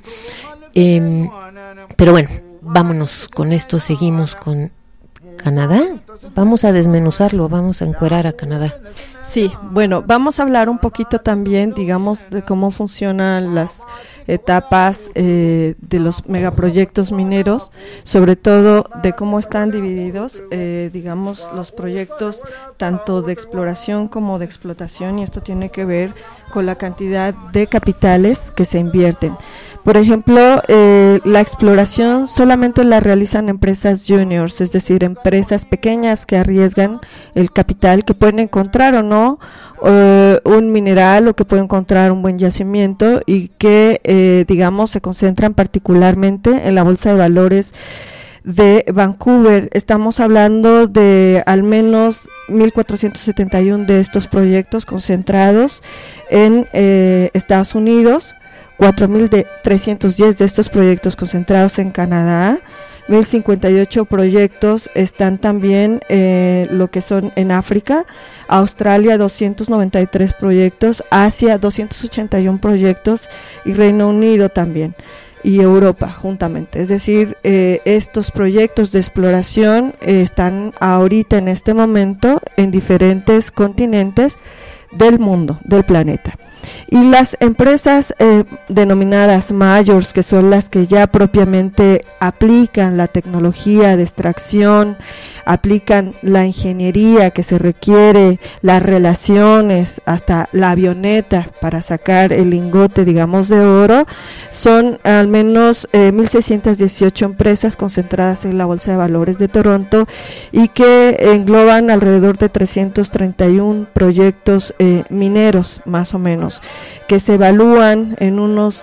[SPEAKER 4] Pero bueno, vámonos con esto, seguimos con Canadá. Vamos a desmenuzarlo, vamos a encuerar a Canadá.
[SPEAKER 6] Sí, bueno, vamos a hablar un poquito también, digamos, de cómo funcionan las etapas de los megaproyectos mineros, sobre todo de cómo están divididos, digamos, los proyectos tanto de exploración como de explotación, y esto tiene que ver con la cantidad de capitales que se invierten. Por ejemplo, la exploración solamente la realizan empresas juniors, es decir, empresas pequeñas que arriesgan el capital, que pueden encontrar o no un mineral, o que pueden encontrar un buen yacimiento, y que, digamos, se concentran particularmente en la Bolsa de Valores de Vancouver. Estamos hablando de al menos 1.471 de estos proyectos concentrados en Estados Unidos, 4.310 de estos proyectos concentrados en Canadá, 1.058 proyectos están también lo que son en África, Australia 293 proyectos, Asia 281 proyectos y Reino Unido también, y Europa juntamente. Es decir, estos proyectos de exploración están ahorita en este momento en diferentes continentes del mundo, del planeta. Y las empresas denominadas majors, que son las que ya propiamente aplican la tecnología de extracción, aplican la ingeniería que se requiere, las relaciones, hasta la avioneta para sacar el lingote, digamos, de oro, son al menos 1.618 empresas concentradas en la Bolsa de Valores de Toronto, y que engloban alrededor de 331 proyectos mineros, más o menos, que se evalúan en unos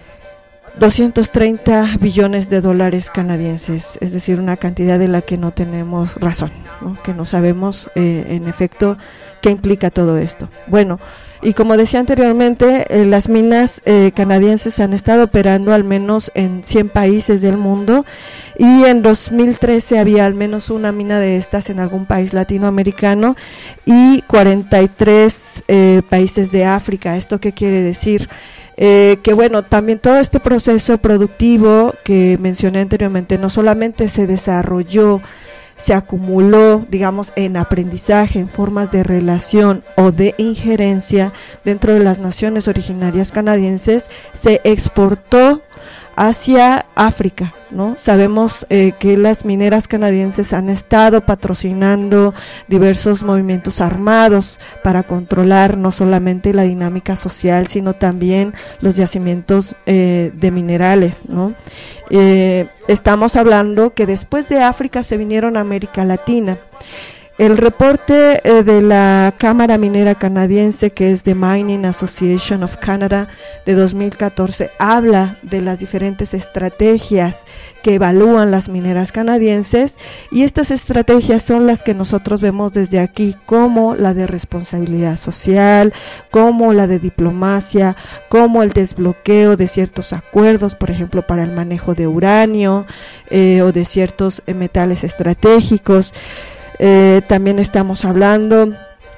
[SPEAKER 6] 230 billones de dólares canadienses, es decir, una cantidad de la que no tenemos razón, ¿no? Que no sabemos en efecto qué implica todo esto. Bueno, Y como decía anteriormente, las minas canadienses han estado operando al menos en 100 países del mundo, y en 2013 había al menos una mina de estas en algún país latinoamericano y 43 países de África. ¿Esto qué quiere decir? Que bueno, también todo este proceso productivo que mencioné anteriormente no solamente se desarrolló, se acumuló, digamos, en aprendizaje, en formas de relación o de injerencia dentro de las naciones originarias canadienses, se exportó hacia África, ¿no? Sabemos que las mineras canadienses han estado patrocinando diversos movimientos armados para controlar no solamente la dinámica social, sino también los yacimientos de minerales, ¿no? Estamos hablando que después de África se vinieron a América Latina. El reporte de la Cámara Minera Canadiense, que es The Mining Association of Canada, de 2014, habla de las diferentes estrategias que evalúan las mineras canadienses, y estas estrategias son las que nosotros vemos desde aquí, como la de responsabilidad social, como la de diplomacia, como el desbloqueo de ciertos acuerdos, por ejemplo, para el manejo de uranio o de ciertos metales estratégicos. También estamos hablando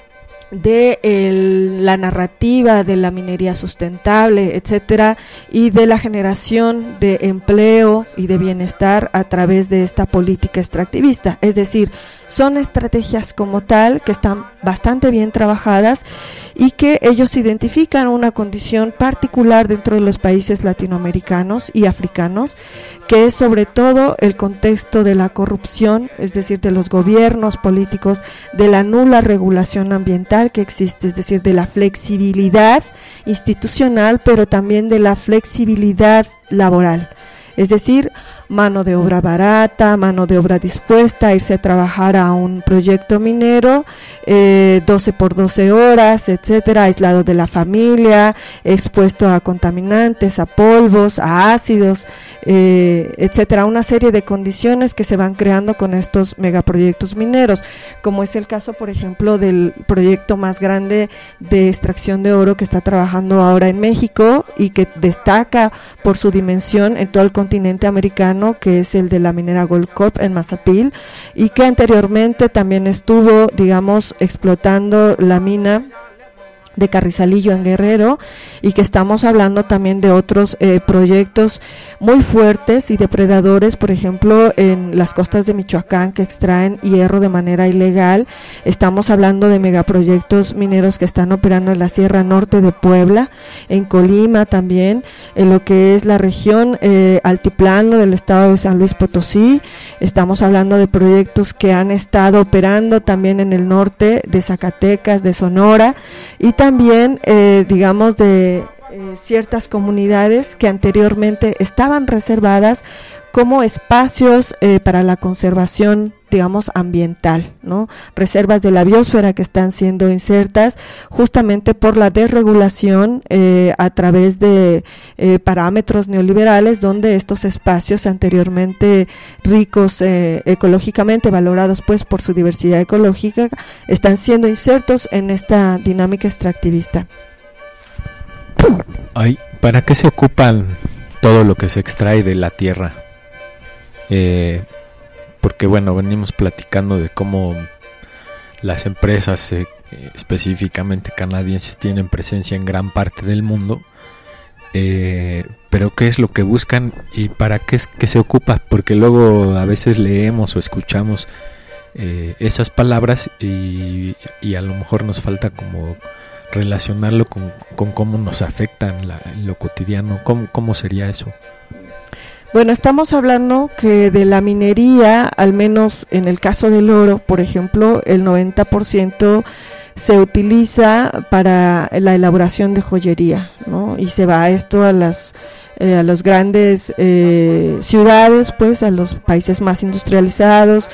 [SPEAKER 6] de la narrativa de la minería sustentable, etcétera, y de la generación de empleo y de bienestar a través de esta política extractivista. Es decir, son estrategias como tal que están bastante bien trabajadas y que ellos identifican una condición particular dentro de los países latinoamericanos y africanos, que es sobre todo el contexto de la corrupción, es decir, de los gobiernos políticos, de la nula regulación ambiental que existe, es decir, de la flexibilidad institucional, pero también de la flexibilidad laboral. Es decir, mano de obra barata, mano de obra dispuesta a irse a trabajar a un proyecto minero, 12 por 12 horas, etcétera, aislado de la familia, expuesto a contaminantes, a polvos, a ácidos, etcétera, una serie de condiciones que se van creando con estos megaproyectos mineros, como es el caso, por ejemplo, del proyecto más grande de extracción de oro que está trabajando ahora en México y que destaca por su dimensión en todo el continente americano, que es el de la minera Gold Corp en Mazapil, y que anteriormente también estuvo, digamos, explotando la mina de Carrizalillo en Guerrero, y que estamos hablando también de otros proyectos muy fuertes y depredadores, por ejemplo en las costas de Michoacán, que extraen hierro de manera ilegal. Estamos hablando de megaproyectos mineros que están operando en la Sierra Norte de Puebla, en Colima también, en lo que es la región altiplano del estado de San Luis Potosí. Estamos hablando de proyectos que han estado operando también en el norte de Zacatecas, de Sonora, y también digamos de ciertas comunidades que anteriormente estaban reservadas como espacios para la conservación, digamos, ambiental, ¿no? Reservas de la biosfera que están siendo insertas justamente por la desregulación a través de parámetros neoliberales, donde estos espacios anteriormente ricos ecológicamente, valorados pues por su diversidad ecológica, están siendo insertos en esta dinámica extractivista.
[SPEAKER 2] Ay, ¿para qué se ocupan todo lo que se extrae de la tierra? Porque bueno, venimos platicando de cómo las empresas específicamente canadienses tienen presencia en gran parte del mundo, pero ¿qué es lo que buscan y para qué es que se ocupa? Porque luego a veces leemos o escuchamos esas palabras y a lo mejor nos falta como relacionarlo con cómo nos afectan en lo cotidiano. ¿Cómo sería eso?
[SPEAKER 6] Bueno, estamos hablando que de la minería, al menos en el caso del oro, por ejemplo, el 90% se utiliza para la elaboración de joyería, ¿no? Y se va esto a las grandes ciudades, pues a los países más industrializados,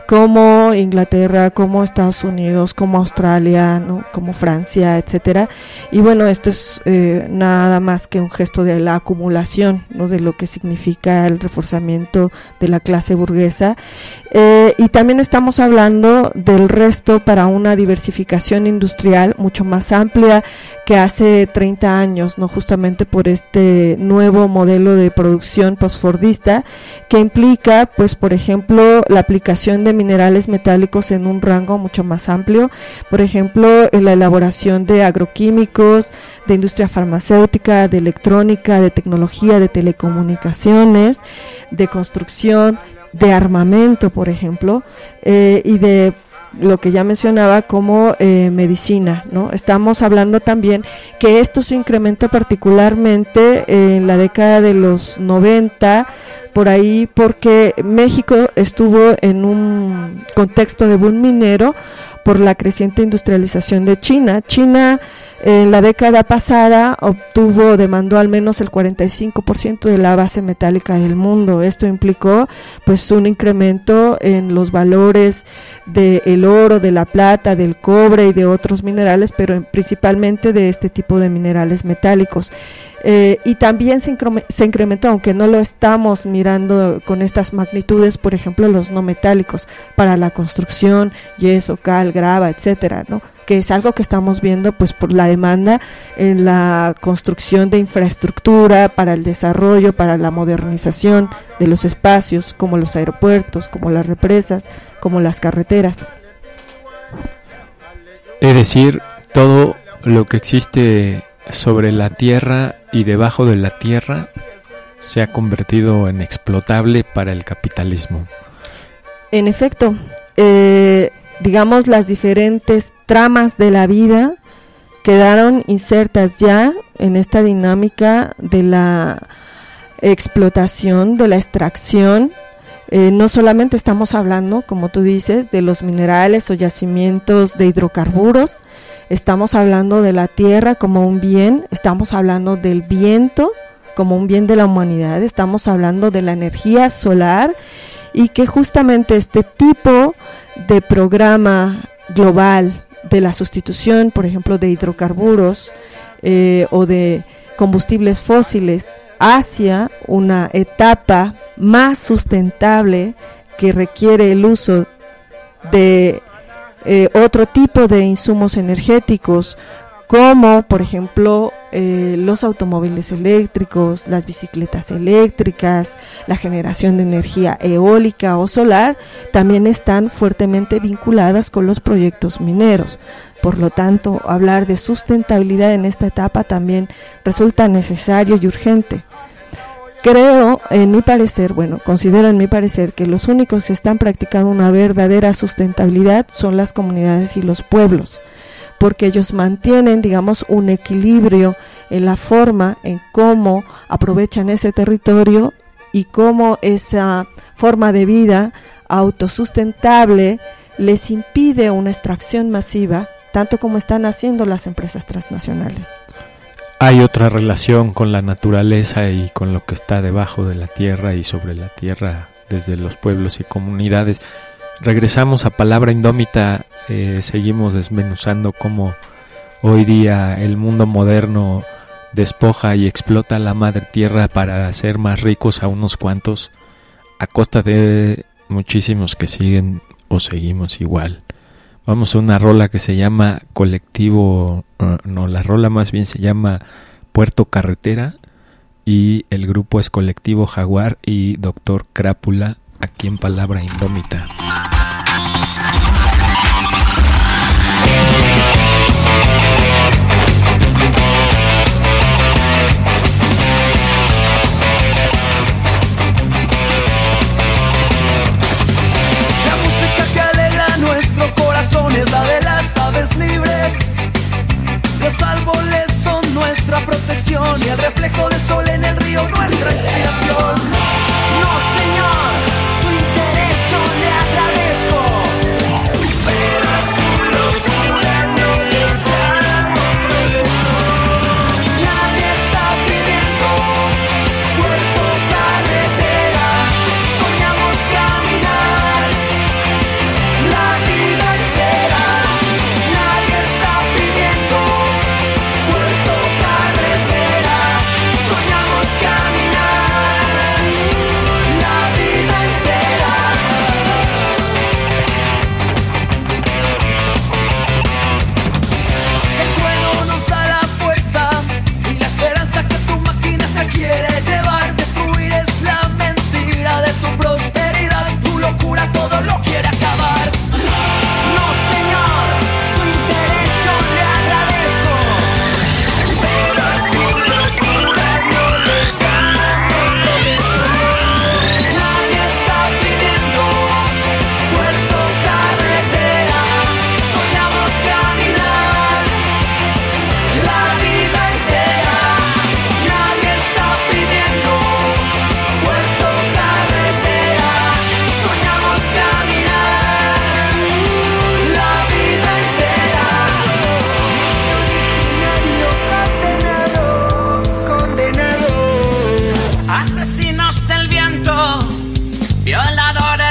[SPEAKER 6] como Inglaterra, como Estados Unidos, como Australia, ¿no? Como Francia, etcétera. Y bueno, esto es nada más que un gesto de la acumulación, ¿no? De lo que significa el reforzamiento de la clase burguesa. Y también estamos hablando del resto para una diversificación industrial mucho más amplia que hace 30 años, ¿no? Justamente por este nuevo modelo de producción postfordista que implica, pues, por ejemplo, la aplicación de minerales metálicos en un rango mucho más amplio, por ejemplo, en la elaboración de agroquímicos, de industria farmacéutica, de electrónica, de tecnología, de telecomunicaciones, de construcción, de armamento, por ejemplo, y de lo que ya mencionaba como medicina, ¿no? Estamos hablando también que esto se incrementa particularmente en la década de los 90, por ahí, porque México estuvo en un contexto de boom minero por la creciente industrialización de China. China en la década pasada demandó al menos el 45% de la base metálica del mundo. Esto implicó pues un incremento en los valores del oro, de la plata, del cobre y de otros minerales, pero principalmente de este tipo de minerales metálicos. Y también se incrementó, aunque no lo estamos mirando con estas magnitudes, por ejemplo, los no metálicos para la construcción, yeso, cal, grava, etcétera, ¿no? Que es algo que estamos viendo pues por la demanda en la construcción de infraestructura para el desarrollo, para la modernización de los espacios, como los aeropuertos, como las represas, como las carreteras.
[SPEAKER 2] Es decir, todo lo que existe sobre la tierra y debajo de la tierra se ha convertido en explotable para el capitalismo.
[SPEAKER 6] En efecto, digamos, las diferentes tramas de la vida quedaron insertas ya en esta dinámica de la explotación, de la extracción. No solamente estamos hablando, como tú dices, de los minerales o yacimientos de hidrocarburos, estamos hablando de la tierra como un bien, estamos hablando del viento como un bien de la humanidad, estamos hablando de la energía solar, y que justamente este tipo de programa global de la sustitución, por ejemplo, de hidrocarburos o de combustibles fósiles hacia una etapa más sustentable que requiere el uso de otro tipo de insumos energéticos, como por ejemplo los automóviles eléctricos, las bicicletas eléctricas, la generación de energía eólica o solar, también están fuertemente vinculadas con los proyectos mineros. Por lo tanto, hablar de sustentabilidad en esta etapa también resulta necesario y urgente. Creo, en mi parecer, considero en mi parecer que los únicos que están practicando una verdadera sustentabilidad son las comunidades y los pueblos, porque ellos mantienen, digamos, un equilibrio en la forma en cómo aprovechan ese territorio y cómo esa forma de vida autosustentable les impide una extracción masiva, tanto como están haciendo las empresas transnacionales.
[SPEAKER 2] Hay otra relación con la naturaleza y con lo que está debajo de la tierra y sobre la tierra desde los pueblos y comunidades. Regresamos a Palabra Indómita, seguimos desmenuzando cómo hoy día el mundo moderno despoja y explota la madre tierra para hacer más ricos a unos cuantos, a costa de muchísimos que siguen o seguimos igual. Vamos a una rola que se llama la rola más bien se llama Puerto Carretera, y el grupo es Colectivo Jaguar y Doctor Crápula, aquí en Palabra Indómita.
[SPEAKER 9] Es la de las aves libres. Los árboles son nuestra protección y el reflejo del sol en el río nuestra inspiración. No, señor, su interés yo le agradezco, pero su locura no deja progreso. Nadie está pidiendo puerto carretera, soñamos caminar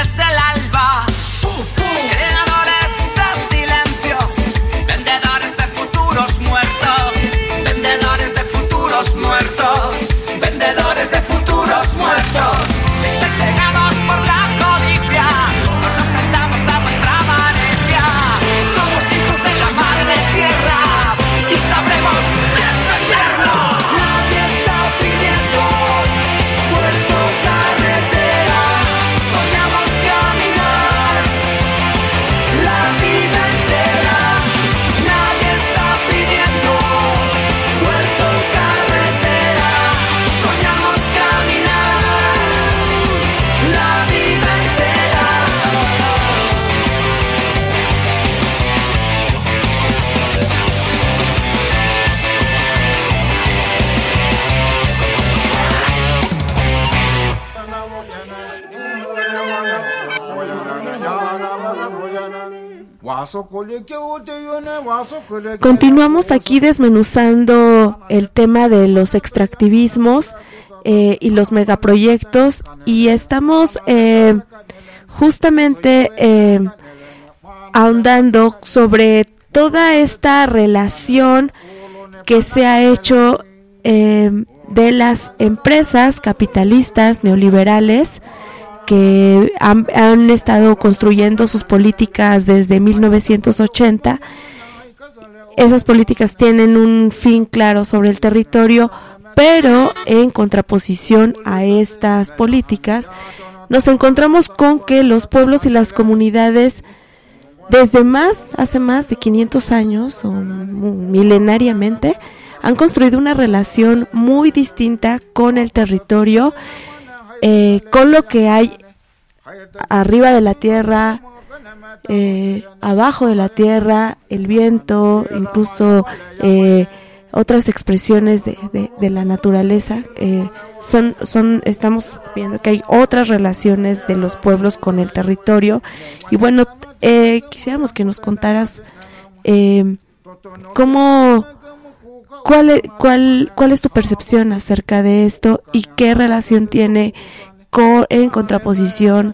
[SPEAKER 10] ángeles del alba, creadores de silencio, vendedores de futuros muertos, vendedores de futuros muertos, vendedores de futuros muertos. Estáis cegados por la codicia, nos enfrentamos a vuestra avaricia. Somos hijos de la madre tierra y sabremos defenderlo. Nadie está pidiendo puerto, carretera, soñamos caminar la vida entera. Nadie está pidiendo puerto, carretera, soñamos caminar la vida entera.
[SPEAKER 5] Continuamos aquí desmenuzando el tema de los extractivismos y los megaproyectos, y estamos justamente ahondando sobre toda esta relación que se ha hecho de las empresas capitalistas neoliberales que han estado construyendo sus políticas desde 1980. Esas políticas tienen un fin claro sobre el territorio, pero en contraposición a estas políticas nos encontramos con que los pueblos y las comunidades hace más de 500 años o milenariamente han construido una relación muy distinta con el territorio, con lo que hay arriba de la tierra, abajo de la tierra, el viento, incluso otras expresiones de la naturaleza. Estamos viendo que hay otras relaciones de los pueblos con el territorio. Y bueno, quisiéramos que nos contaras ¿cuál es tu percepción acerca de esto y qué relación tiene en contraposición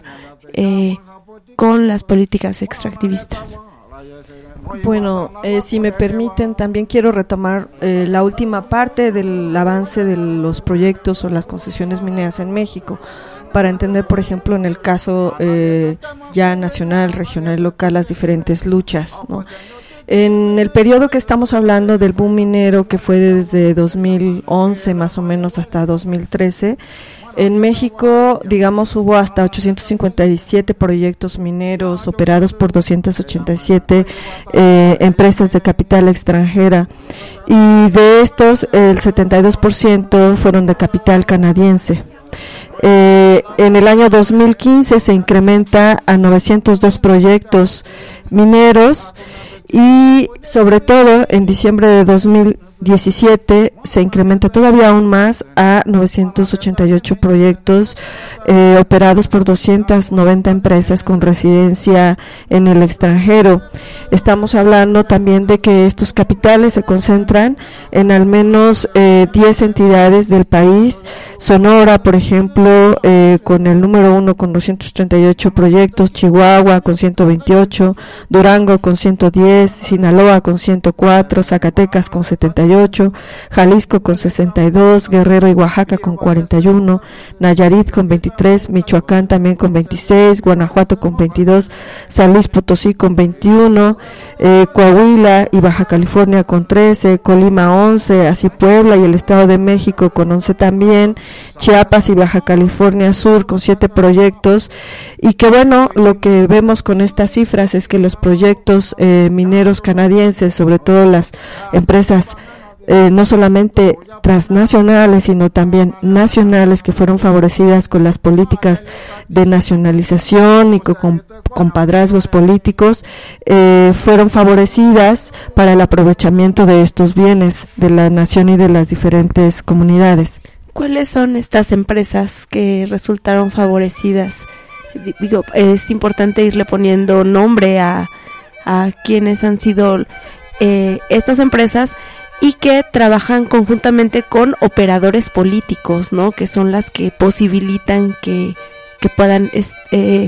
[SPEAKER 5] con las políticas extractivistas?
[SPEAKER 6] Bueno, si me permiten, también quiero retomar la última parte del avance de los proyectos o las concesiones mineras en México, para entender, por ejemplo, en el caso ya nacional, regional y local, las diferentes luchas, ¿no? En el periodo que estamos hablando del boom minero, que fue desde 2011 más o menos hasta 2013, en México, digamos, hubo hasta 857 proyectos mineros operados por 287 empresas de capital extranjera, y de estos el 72% fueron de capital canadiense. En el año 2015 se incrementa a 902 proyectos mineros, y sobre todo en diciembre de 2017 se incrementa todavía aún más a 988 proyectos operados por 290 empresas con residencia en el extranjero. Estamos hablando también de que estos capitales se concentran en al menos 10 entidades del país. Sonora, por ejemplo, con el número 1 con 238 proyectos, Chihuahua con 128, Durango con 110, Sinaloa con 104, Zacatecas con 78, Jalisco con 62, Guerrero y Oaxaca con 41, Nayarit con 23, Michoacán también con 26, Guanajuato con 22, San Luis Potosí con 21, Coahuila y Baja California con 13, Colima 11, así Puebla y el Estado de México con 11 también, Chiapas y Baja California Sur con 7 proyectos. Y que bueno, lo que vemos con estas cifras es que los proyectos mineros canadienses, sobre todo las empresas no solamente transnacionales, sino también nacionales, que fueron favorecidas con las políticas de nacionalización y con compadrazgos políticos, fueron favorecidas para el aprovechamiento de estos bienes de la nación y de las diferentes comunidades.
[SPEAKER 5] ¿Cuáles son estas empresas que resultaron favorecidas? Digo, es importante irle poniendo nombre a quienes han sido estas empresas y que trabajan conjuntamente con operadores políticos, ¿no? Que son las que posibilitan que puedan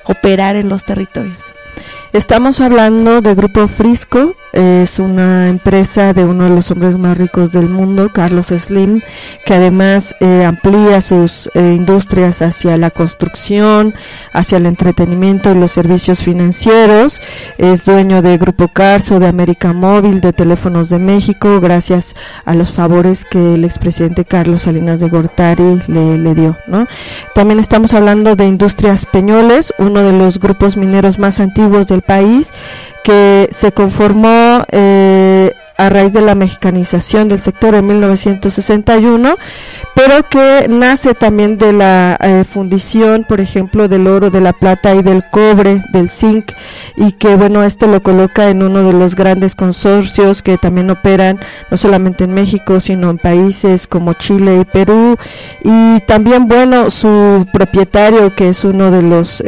[SPEAKER 5] operar en los territorios.
[SPEAKER 6] Estamos hablando de Grupo Frisco, es una empresa de uno de los hombres más ricos del mundo, Carlos Slim, que además amplía sus industrias hacia la construcción, hacia el entretenimiento y los servicios financieros. Es dueño de Grupo Carso, de América Móvil, de Teléfonos de México, gracias a los favores que el expresidente Carlos Salinas de Gortari le dio, ¿no? También estamos hablando de Industrias Peñoles, uno de los grupos mineros más antiguos del país, que se conformó a raíz de la mexicanización del sector en 1961, pero que nace también de la fundición, por ejemplo, del oro, de la plata y del cobre, del zinc, y que bueno, esto lo coloca en uno de los grandes consorcios que también operan no solamente en México, sino en países como Chile y Perú, y también bueno, su propietario, que es uno de los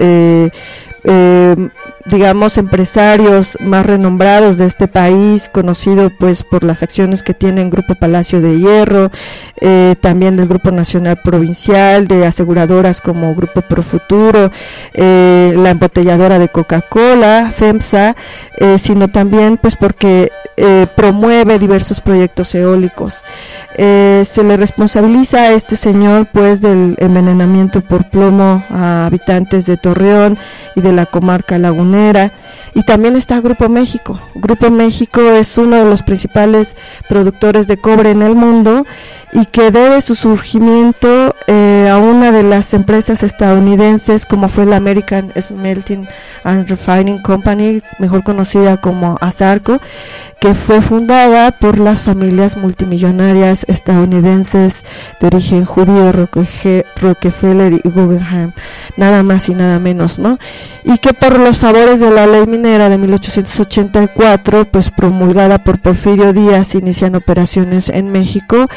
[SPEAKER 6] digamos empresarios más renombrados de este país, conocido pues por las acciones que tiene en Grupo Palacio de Hierro, también del Grupo Nacional Provincial, de aseguradoras como Grupo Profuturo, la embotelladora de Coca-Cola, FEMSA, sino también pues porque promueve diversos proyectos eólicos. Se le responsabiliza a este señor pues del envenenamiento por plomo a habitantes de Torreón y de la comarca lagunera. Y también está Grupo México. Grupo México es uno de los principales productores de cobre en el mundo y que debe su surgimiento a una de las empresas estadounidenses como fue la American Smelting and Refining Company, mejor conocida como ASARCO, que fue fundada por las familias multimillonarias estadounidenses de origen judío, Rockefeller y Guggenheim, nada más y nada menos, ¿no? Y que por los favores de la ley minera de 1884, pues promulgada por Porfirio Díaz, inician operaciones en México,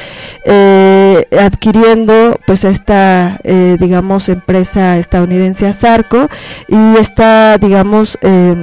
[SPEAKER 6] adquiriendo pues esta digamos empresa estadounidense ASARCO, y esta digamos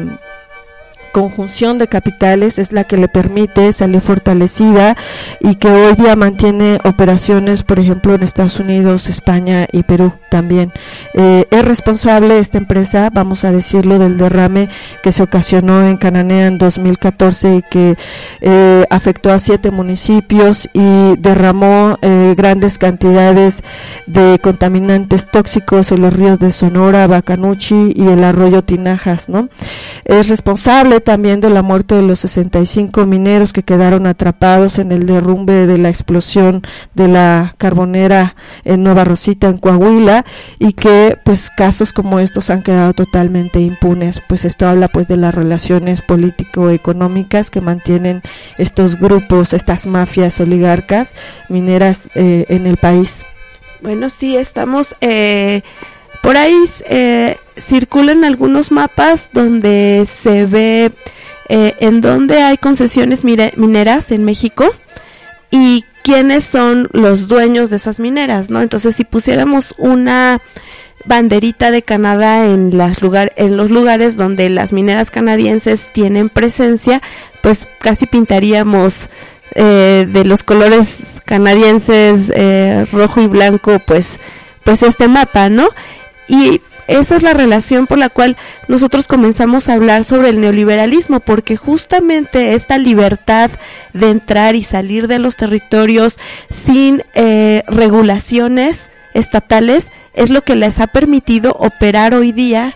[SPEAKER 6] conjunción de capitales es la que le permite salir fortalecida y que hoy día mantiene operaciones, por ejemplo, en Estados Unidos, España y Perú también. Es responsable esta empresa, vamos a decirlo, del derrame que se ocasionó en Cananea en 2014 y que afectó a 7 municipios y derramó grandes cantidades de contaminantes tóxicos en los ríos de Sonora, Bacanuchi y el arroyo Tinajas, ¿no? Es responsable también de la muerte de los 65 mineros que quedaron atrapados en el derrumbe de la explosión de la carbonera en Nueva Rosita, en Coahuila, y que pues casos como estos han quedado totalmente impunes. Pues esto habla pues de las relaciones político-económicas que mantienen estos grupos, estas mafias oligarcas mineras en el país.
[SPEAKER 5] Bueno, sí, estamos por ahí circulan algunos mapas donde se ve en donde hay concesiones mineras en México y quiénes son los dueños de esas mineras, ¿no? Entonces, si pusiéramos una banderita de Canadá en los lugares donde las mineras canadienses tienen presencia, pues casi pintaríamos de los colores canadienses rojo y blanco, pues este mapa, ¿no? Y esa es la relación por la cual nosotros comenzamos a hablar sobre el neoliberalismo, porque justamente esta libertad de entrar y salir de los territorios sin regulaciones estatales es lo que les ha permitido operar hoy día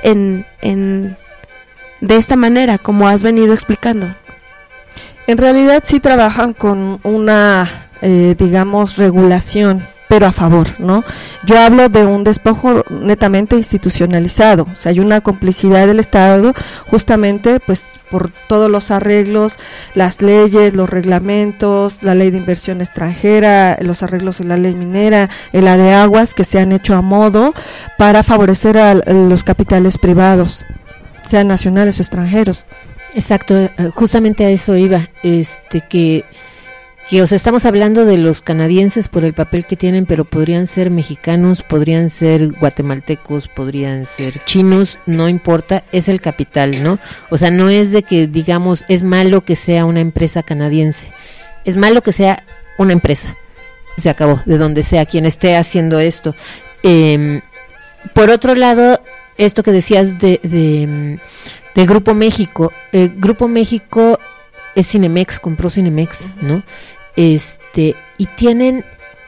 [SPEAKER 5] de esta manera, como has venido explicando.
[SPEAKER 6] En realidad sí trabajan con una, digamos, regulación, pero a favor, ¿no? Yo hablo de un despojo netamente institucionalizado, o sea, hay una complicidad del Estado justamente pues por todos los arreglos, las leyes, los reglamentos, la ley de inversión extranjera, los arreglos en la ley minera, en la de aguas, que se han hecho a modo para favorecer a los capitales privados, sean nacionales o extranjeros.
[SPEAKER 4] Exacto, justamente a eso iba, que o sea, estamos hablando de los canadienses por el papel que tienen, pero podrían ser mexicanos, podrían ser guatemaltecos, podrían ser chinos, no importa, es el capital, ¿no? O sea, no es de que digamos es malo que sea una empresa canadiense, es malo que sea una empresa, se acabó, de donde sea quien esté haciendo esto. Por otro lado, esto que decías de Grupo México. Grupo México es Cinemex, compró Cinemex, ¿no? Y tienen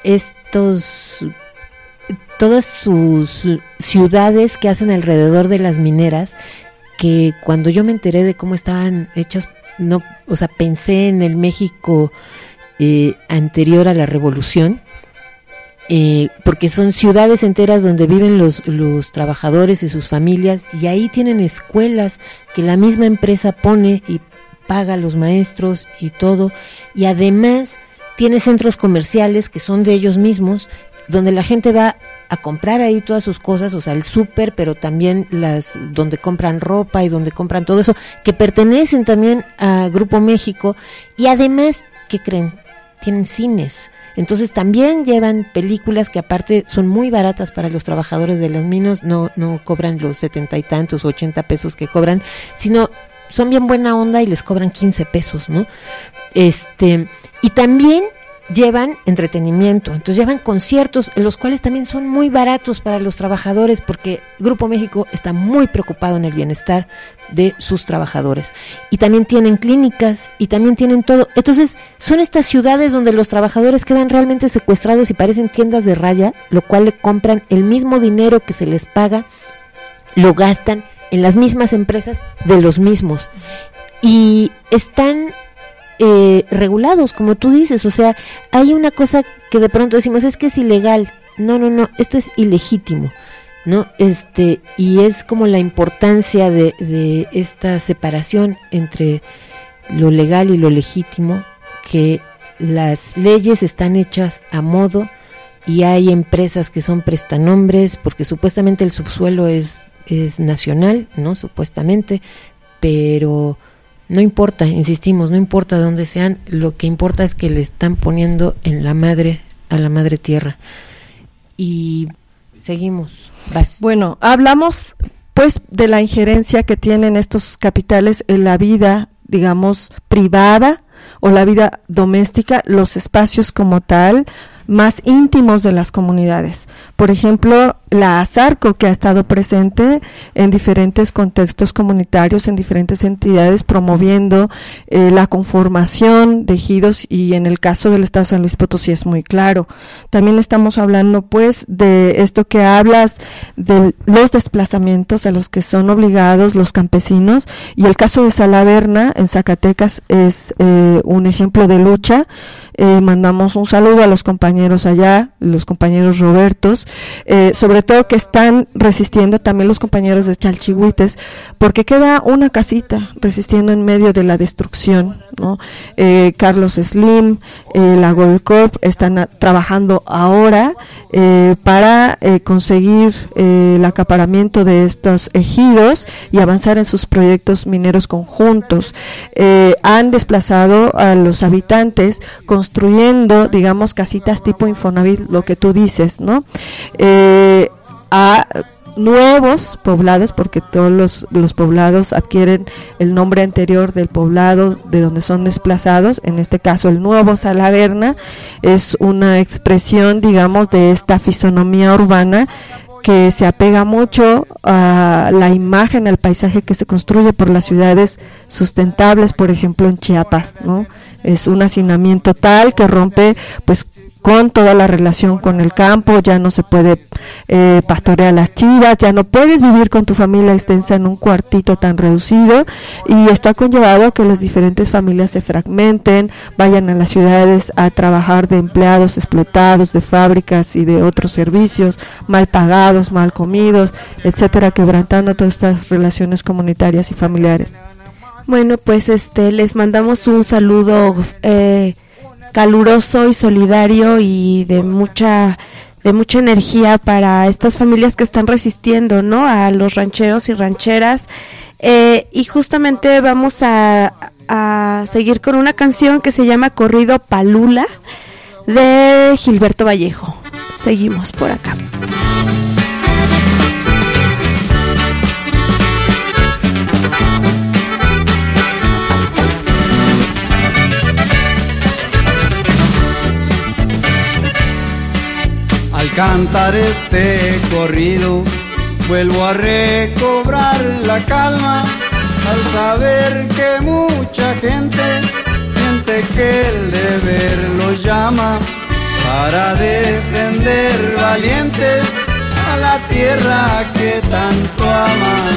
[SPEAKER 4] todas sus ciudades que hacen alrededor de las mineras, que cuando yo me enteré de cómo estaban hechas, no, o sea, pensé en el México anterior a la Revolución, porque son ciudades enteras donde viven los trabajadores y sus familias, y ahí tienen escuelas que la misma empresa pone y paga a los maestros y todo, y además tiene centros comerciales que son de ellos mismos, donde la gente va a comprar ahí todas sus cosas, o sea, el súper, pero también donde compran ropa y donde compran todo eso, que pertenecen también a Grupo México, y además, ¿qué creen? Tienen cines. Entonces también llevan películas que aparte son muy baratas para los trabajadores de las minas, no cobran los 70 y tantos o 80 pesos que cobran, sino son bien buena onda y les cobran 15 pesos, ¿no? Y también llevan entretenimiento, entonces llevan conciertos, los cuales también son muy baratos para los trabajadores, porque Grupo México está muy preocupado en el bienestar de sus trabajadores, y también tienen clínicas, y también tienen todo. Entonces son estas ciudades donde los trabajadores quedan realmente secuestrados y parecen tiendas de raya, lo cual le compran el mismo dinero que se les paga, lo gastan en las mismas empresas de los mismos, y están regulados, como tú dices. O sea, hay una cosa que de pronto decimos, es que es ilegal. No, esto es ilegítimo, ¿no? Y es como la importancia de esta separación entre lo legal y lo legítimo, que las leyes están hechas a modo, y hay empresas que son prestanombres, porque supuestamente el subsuelo es nacional, ¿no? Supuestamente, pero no importa, insistimos, no importa de dónde sean, lo que importa es que le están poniendo a la madre tierra. Y seguimos. Vas.
[SPEAKER 6] Bueno, hablamos pues de la injerencia que tienen estos capitales en la vida, digamos, privada o la vida doméstica, los espacios como tal, más íntimos de las comunidades. Por ejemplo, la ASARCO, que ha estado presente en diferentes contextos comunitarios, en diferentes entidades, promoviendo la conformación de ejidos, y en el caso del Estado de San Luis Potosí es muy claro. También estamos hablando pues de esto que hablas, de los desplazamientos a los que son obligados los campesinos, y el caso de Salaverna en Zacatecas es un ejemplo de lucha. Mandamos un saludo a los compañeros allá, los compañeros Robertos, sobre todo que están resistiendo, también los compañeros de Chalchihuites, porque queda una casita resistiendo en medio de la destrucción, ¿no? Carlos Slim, la Gold Corp están trabajando ahora para conseguir el acaparamiento de estos ejidos y avanzar en sus proyectos mineros conjuntos. Han desplazado a los habitantes construyendo, digamos, casitas tipo Infonavit, lo que tú dices, ¿no? A nuevos poblados, porque todos los poblados adquieren el nombre anterior del poblado de donde son desplazados. En este caso, el nuevo Salaverna es una expresión, digamos, de esta fisonomía urbana que se apega mucho a la imagen, al paisaje que se construye por las ciudades sustentables, por ejemplo en Chiapas, ¿no? Es un hacinamiento tal que rompe pues con toda la relación con el campo, ya no se puede pastorear las chivas, ya no puedes vivir con tu familia extensa en un cuartito tan reducido, y esto ha conllevado a que las diferentes familias se fragmenten, vayan a las ciudades a trabajar de empleados explotados, de fábricas y de otros servicios, mal pagados, mal comidos, etcétera, quebrantando todas estas relaciones comunitarias y familiares.
[SPEAKER 5] Bueno, pues les mandamos un saludo caluroso y solidario y de mucha energía para estas familias que están resistiendo, ¿no? A los rancheros y rancheras. Y justamente vamos a seguir con una canción que se llama Corrido Palula de Gilberto Vallejo. Seguimos por acá.
[SPEAKER 11] Al cantar este corrido Vuelvo a recobrar la calma al saber que mucha gente siente que el deber los llama para defender valientes a la tierra que tanto aman.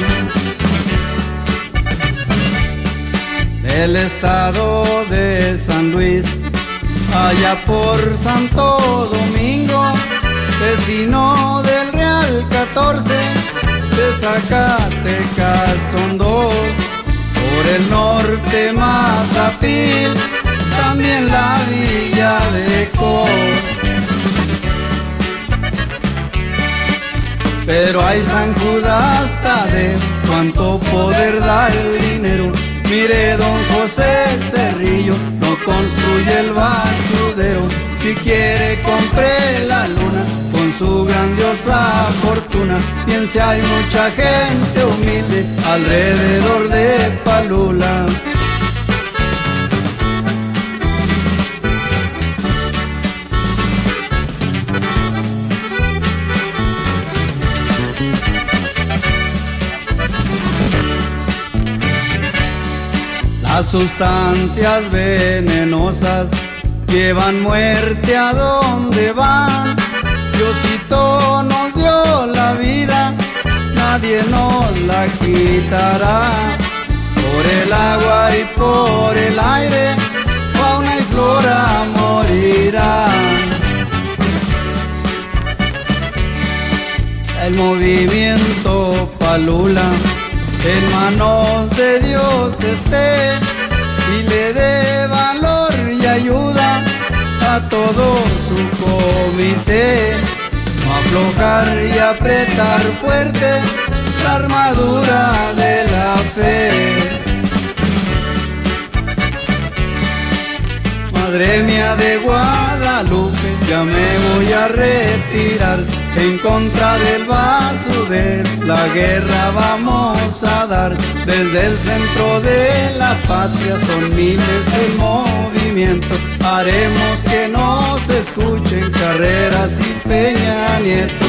[SPEAKER 11] Del estado de San Luis, allá por Santo Domingo, vecino del Real 14, de Zacatecas son dos, por el norte Mazapil, también la villa de Cor. Pero hay San Judas Tadeo, cuánto poder da el dinero. Mire, don José Cerrillo no construye el basurero. Si quiere compre la luna con su grandiosa fortuna. Piense, hay mucha gente humilde alrededor de Palula. Las sustancias venenosas llevan muerte a donde van. Diosito nos dio la vida, nadie nos la quitará. Por el agua y por el aire, fauna y flora morirán. El movimiento Palula en manos de Dios esté y le dé valor y ayuda a todo su comité. No aflojar y apretar fuerte la armadura de la fe. Madre mía de Guadalupe, ya me voy a retirar. En contra del basurero, la guerra vamos a dar. Desde el centro de la patria son miles el movimiento. Haremos que nos escuchen Carreras y Peña Nieto.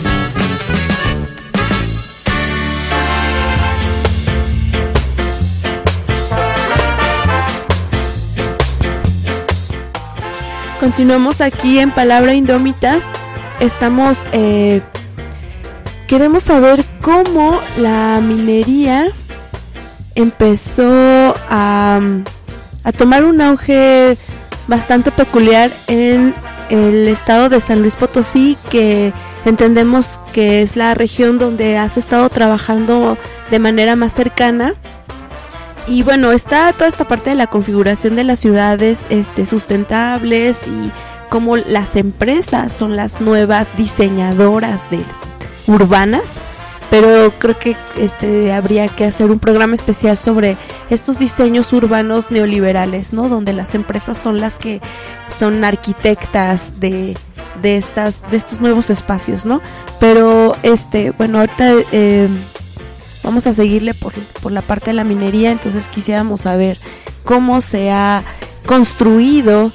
[SPEAKER 5] Continuamos aquí en Palabra Indómita. Estamos, queremos saber cómo la minería empezó a tomar un auge bastante peculiar en el estado de San Luis Potosí, que entendemos que es la región donde has estado trabajando de manera más cercana. Y bueno, está toda esta parte de la configuración de las ciudades sustentables y cómo las empresas son las nuevas diseñadoras urbanas, pero creo que habría que hacer un programa especial sobre estos diseños urbanos neoliberales, ¿no? Donde las empresas son las que son arquitectas de estos nuevos espacios, ¿no? Pero bueno, ahorita vamos a seguirle por la parte de la minería. Entonces quisiéramos saber cómo se ha construido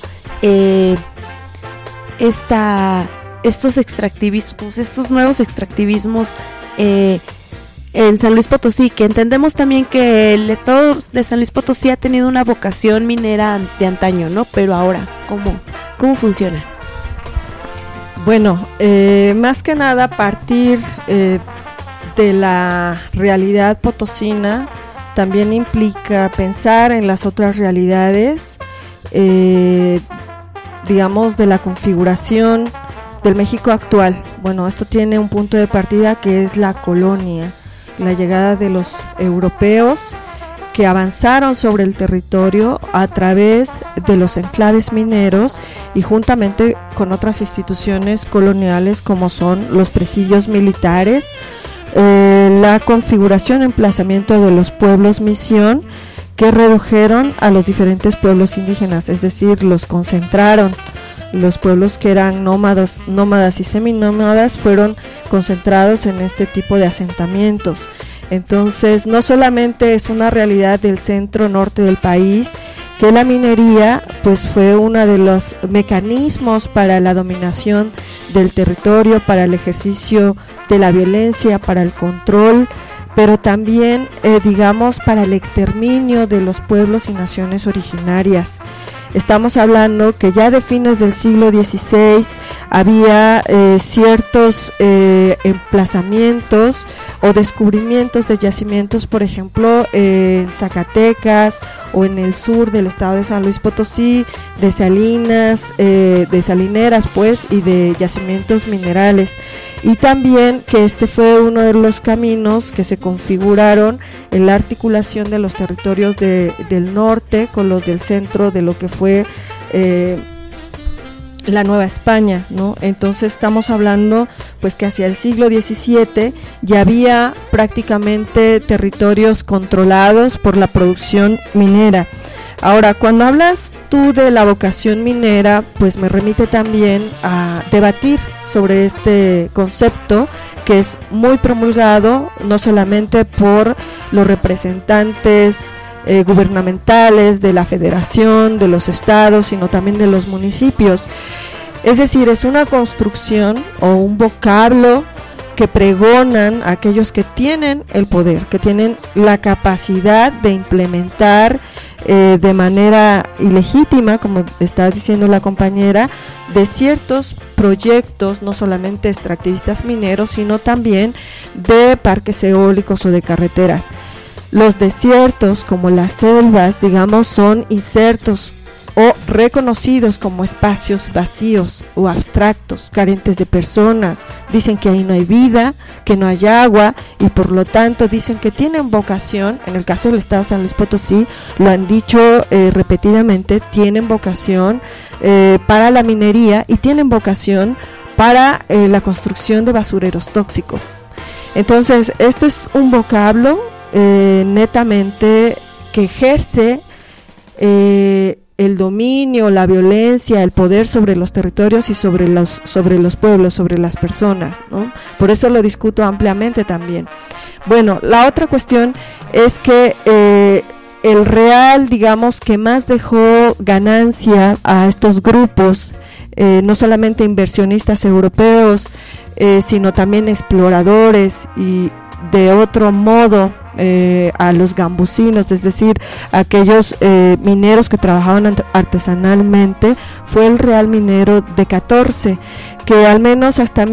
[SPEAKER 5] estos extractivismos, estos nuevos extractivismos en San Luis Potosí, que entendemos también que el estado de San Luis Potosí ha tenido una vocación minera de antaño, ¿no? Pero ahora, ¿cómo funciona?
[SPEAKER 6] Bueno, más que nada partir de la realidad potosina también implica pensar en las otras realidades, digamos, de la configuración del México actual. Bueno, esto tiene un punto de partida que es la colonia, la llegada de los europeos que avanzaron sobre el territorio a través de los enclaves mineros y juntamente con otras instituciones coloniales como son los presidios militares, la configuración, emplazamiento de los pueblos misión que redujeron a los diferentes pueblos indígenas, es decir, los concentraron. Los pueblos que eran nómadas y seminómadas fueron concentrados en este tipo de asentamientos. Entonces, no solamente es una realidad del centro norte del país que la minería pues fue uno de los mecanismos para la dominación del territorio, para el ejercicio de la violencia, para el control, pero también digamos para el exterminio de los pueblos y naciones originarias. Estamos hablando que ya de fines del siglo XVI había ciertos emplazamientos o descubrimientos de yacimientos, por ejemplo, en Zacatecas o en el sur del estado de San Luis Potosí, de salineras pues, y de yacimientos minerales. Y también que este fue uno de los caminos que se configuraron en la articulación de los territorios del norte con los del centro de lo que fue la Nueva España, ¿no? Entonces estamos hablando pues que hacia el siglo XVII ya había prácticamente territorios controlados por la producción minera. Ahora, cuando hablas tú de la vocación minera, pues me remite también a debatir sobre este concepto que es muy promulgado no solamente por los representantes gubernamentales de la federación, de los estados, sino también de los municipios. Es decir, es una construcción o un vocablo que pregonan a aquellos que tienen el poder, que tienen la capacidad de implementar de manera ilegítima, como está diciendo la compañera, de ciertos proyectos, no solamente extractivistas mineros, sino también de parques eólicos o de carreteras. Los desiertos, como las selvas, digamos, son insertos o reconocidos como espacios vacíos o abstractos, carentes de personas. Dicen que ahí no hay vida, que no hay agua, y por lo tanto dicen que tienen vocación. En el caso del estado de San Luis Potosí lo han dicho repetidamente, tienen vocación para la minería y tienen vocación para la construcción de basureros tóxicos. Entonces esto es un vocablo netamente que ejerce el dominio, la violencia, el poder sobre los territorios y sobre los pueblos, sobre las personas, ¿no? Por eso lo discuto ampliamente también. Bueno, la otra cuestión es que el real, digamos, que más dejó ganancia a estos grupos, no solamente inversionistas europeos, sino también exploradores y de otro modo a los gambusinos, es decir, aquellos mineros que trabajaban artesanalmente, fue el Real Minero de 14, que al menos hasta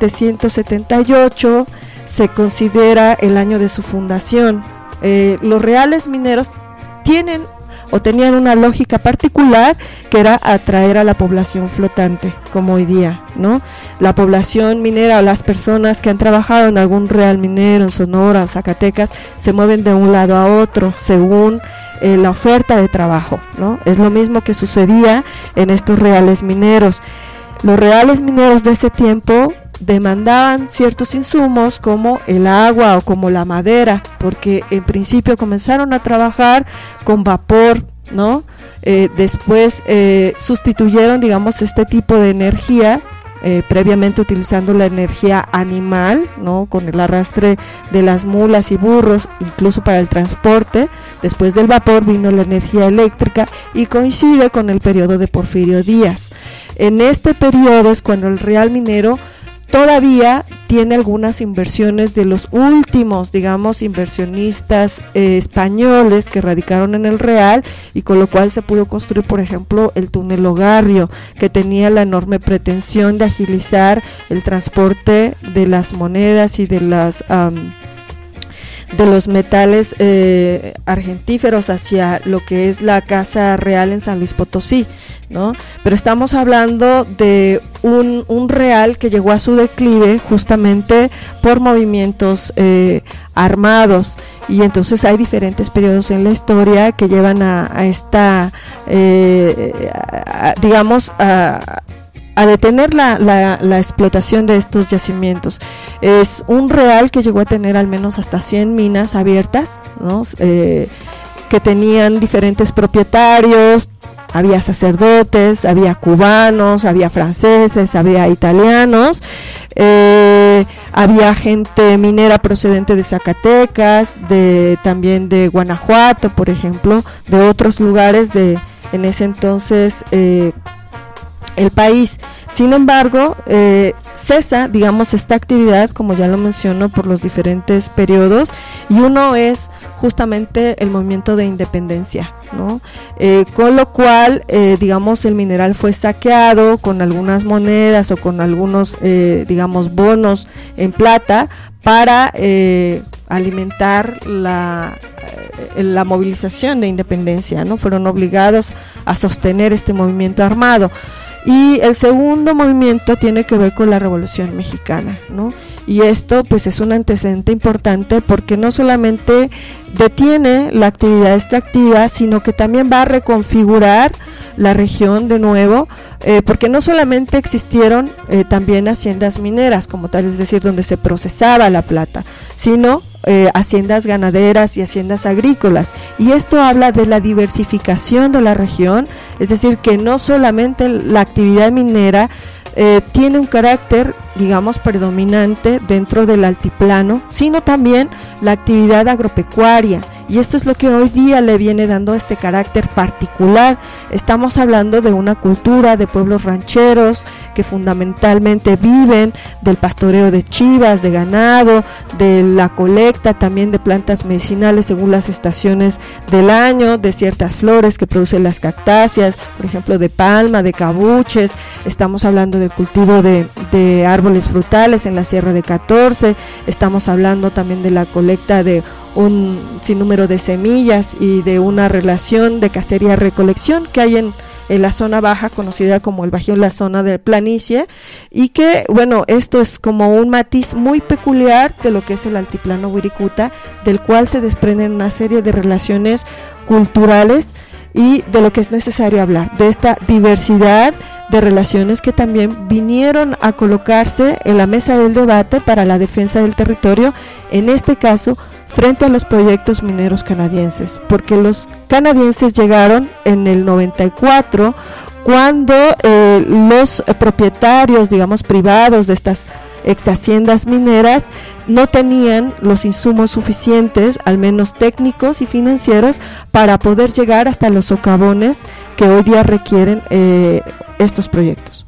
[SPEAKER 6] 1778 se considera el año de su fundación. Los reales mineros tienen o tenían una lógica particular, que era atraer a la población flotante, como hoy día, ¿no? La población minera o las personas que han trabajado en algún real minero en Sonora o Zacatecas se mueven de un lado a otro según la oferta de trabajo, ¿no? Es lo mismo que sucedía en estos reales mineros. Los reales mineros de ese tiempo demandaban ciertos insumos como el agua o como la madera, porque en principio comenzaron a trabajar con vapor, ¿no? Después sustituyeron, digamos, este tipo de energía, previamente utilizando la energía animal, ¿no? Con el arrastre de las mulas y burros, incluso para el transporte. Después del vapor vino la energía eléctrica y coincide con el periodo de Porfirio Díaz. En este periodo es cuando el Real Minero todavía tiene algunas inversiones de los últimos, digamos, inversionistas españoles que radicaron en el Real, y con lo cual se pudo construir, por ejemplo, el túnel Ogarrio, que tenía la enorme pretensión de agilizar el transporte de las monedas y de los metales argentíferos hacia lo que es la Casa Real en San Luis Potosí, ¿no? Pero estamos hablando de un real que llegó a su declive justamente por movimientos armados, y entonces hay diferentes periodos en la historia que llevan a esta digamos a detener la explotación de estos yacimientos. Es un real que llegó a tener al menos hasta 100 minas abiertas, ¿no? Que tenían diferentes propietarios, había sacerdotes, había cubanos, había franceses, había italianos, había gente minera procedente de Zacatecas, también de Guanajuato, por ejemplo, de otros lugares en ese entonces el país. Sin embargo, cesa, digamos, esta actividad, como ya lo menciono, por los diferentes periodos, y uno es justamente el movimiento de independencia, ¿no? Con lo cual, digamos, el mineral fue saqueado con algunas monedas o con algunos, digamos, bonos en plata para alimentar la movilización de independencia, ¿no? Fueron obligados a sostener este movimiento armado. Y el segundo movimiento tiene que ver con la Revolución Mexicana, ¿no? Y esto pues es un antecedente importante porque no solamente detiene la actividad extractiva, sino que también va a reconfigurar la región de nuevo, porque no solamente existieron también haciendas mineras como tal, es decir, donde se procesaba la plata, sino haciendas ganaderas y haciendas agrícolas, y esto habla de la diversificación de la región, es decir, que no solamente la actividad minera tiene un carácter, digamos, predominante dentro del altiplano, sino también la actividad agropecuaria, y esto es lo que hoy día le viene dando este carácter particular. Estamos hablando de una cultura de pueblos rancheros que fundamentalmente viven del pastoreo de chivas, de ganado, de la colecta también de plantas medicinales según las estaciones del año, de ciertas flores que producen las cactáceas, por ejemplo de palma, de cabuches. Estamos hablando del cultivo de árboles frutales en la Sierra de 14, estamos hablando también de la colecta de un sinnúmero de semillas y de una relación de cacería-recolección que hay en la zona baja, conocida como el Bajío, la zona de planicie, y que, bueno, esto es como un matiz muy peculiar de lo que es el altiplano Wirikuta, del cual se desprenden una serie de relaciones culturales y de lo que es necesario hablar, de esta diversidad de relaciones que también vinieron a colocarse en la mesa del debate para la defensa del territorio, en este caso frente a los proyectos mineros canadienses, porque los canadienses llegaron en el 94 cuando los propietarios, digamos, privados de estas ex haciendas mineras no tenían los insumos suficientes, al menos técnicos y financieros, para poder llegar hasta los socavones que hoy día requieren estos proyectos.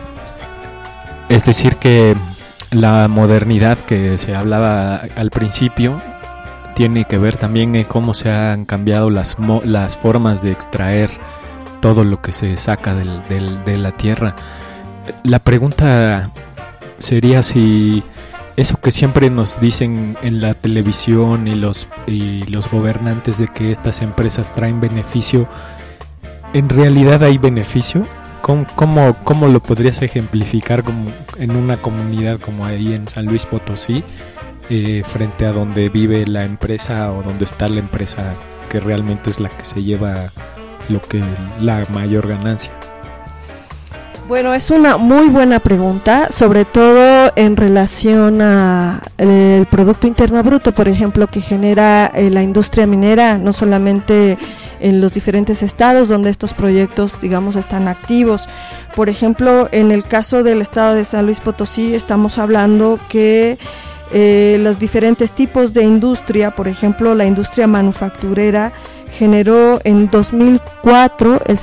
[SPEAKER 2] Es decir que la modernidad que se hablaba al principio tiene que ver también en cómo se han cambiado las formas de extraer todo lo que se saca de la tierra. La pregunta sería si eso que siempre nos dicen en la televisión y los gobernantes de que estas empresas traen beneficio, ¿en realidad hay beneficio? ¿Cómo lo podrías ejemplificar como en una comunidad como ahí en San Luis Potosí, frente a donde vive la empresa o donde está la empresa que realmente es la que se lleva la mayor ganancia?
[SPEAKER 6] Bueno, es una muy buena pregunta, sobre todo en relación a el Producto Interno Bruto, por ejemplo, que genera la industria minera, no solamente en los diferentes estados donde estos proyectos, digamos, están activos. Por ejemplo, en el caso del estado de San Luis Potosí, estamos hablando que los diferentes tipos de industria, por ejemplo, la industria manufacturera generó en 2004 el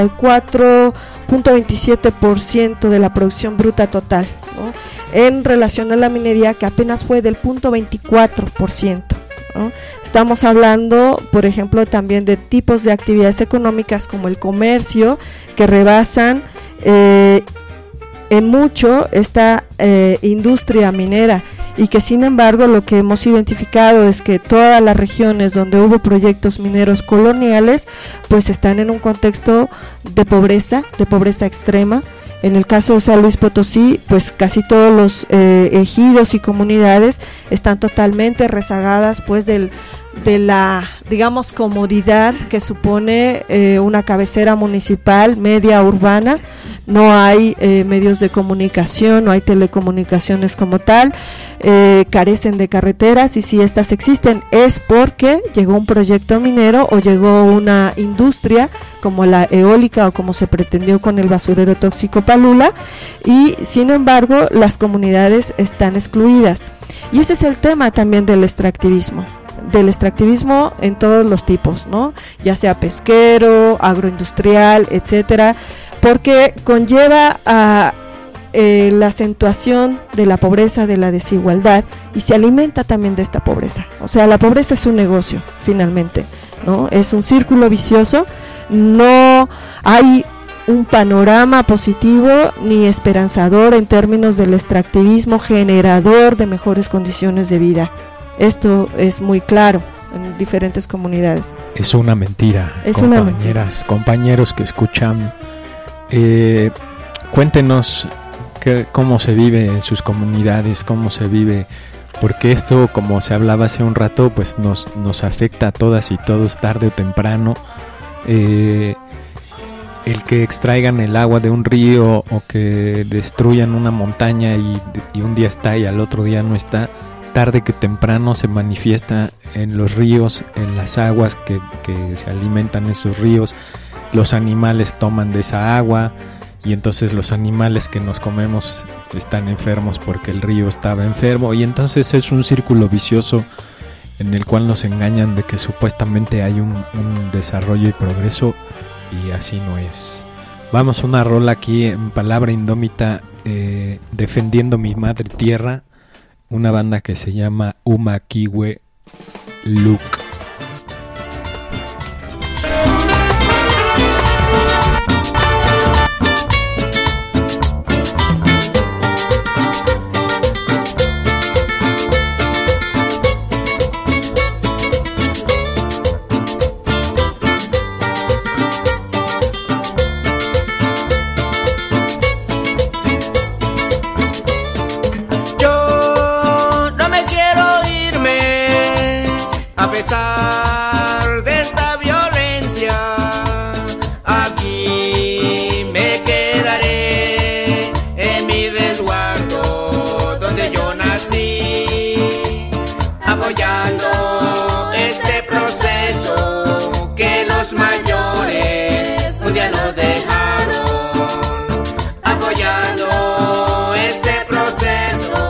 [SPEAKER 6] 64.27% de la producción bruta total, ¿no? En relación a la minería, que apenas fue del 0.24%, ¿no? Estamos hablando, por ejemplo, también de tipos de actividades económicas como el comercio, que rebasan en mucho esta industria minera, y que sin embargo lo que hemos identificado es que todas las regiones donde hubo proyectos mineros coloniales pues están en un contexto de pobreza extrema. En el caso de San Luis Potosí, pues casi todos los ejidos y comunidades están totalmente rezagadas pues de la, digamos, comodidad que supone una cabecera municipal media urbana. No hay medios de comunicación, no hay telecomunicaciones como tal. carecen de carreteras, y si estas existen es porque llegó un proyecto minero o llegó una industria como la eólica o como se pretendió con el basurero tóxico Palula, y sin embargo las comunidades están excluidas. Y ese es el tema también del extractivismo en todos los tipos, ¿no? Ya sea pesquero, agroindustrial, etcétera, porque conlleva a la acentuación de la pobreza, de la desigualdad, y se alimenta también de esta pobreza. O sea, la pobreza es un negocio, finalmente, ¿no? Es un círculo vicioso, no hay un panorama positivo ni esperanzador en términos del extractivismo generador de mejores condiciones de vida. Esto es muy claro en diferentes comunidades.
[SPEAKER 2] Es una mentira, compañeros que escuchan. Cuéntenos cómo se vive en sus comunidades, cómo se vive, porque esto, como se hablaba hace un rato, pues nos afecta a todas y todos tarde o temprano. El que extraigan el agua de un río o que destruyan una montaña y un día está y al otro día no está, tarde que temprano se manifiesta en los ríos, en las aguas que se alimentan esos ríos. Los animales toman de esa agua y entonces los animales que nos comemos están enfermos porque el río estaba enfermo, y entonces es un círculo vicioso en el cual nos engañan de que supuestamente hay un desarrollo y progreso, y así no es. Vamos a una rola aquí en Palabra Indómita, defendiendo mi madre tierra, una banda que se llama Umakiwe Luke.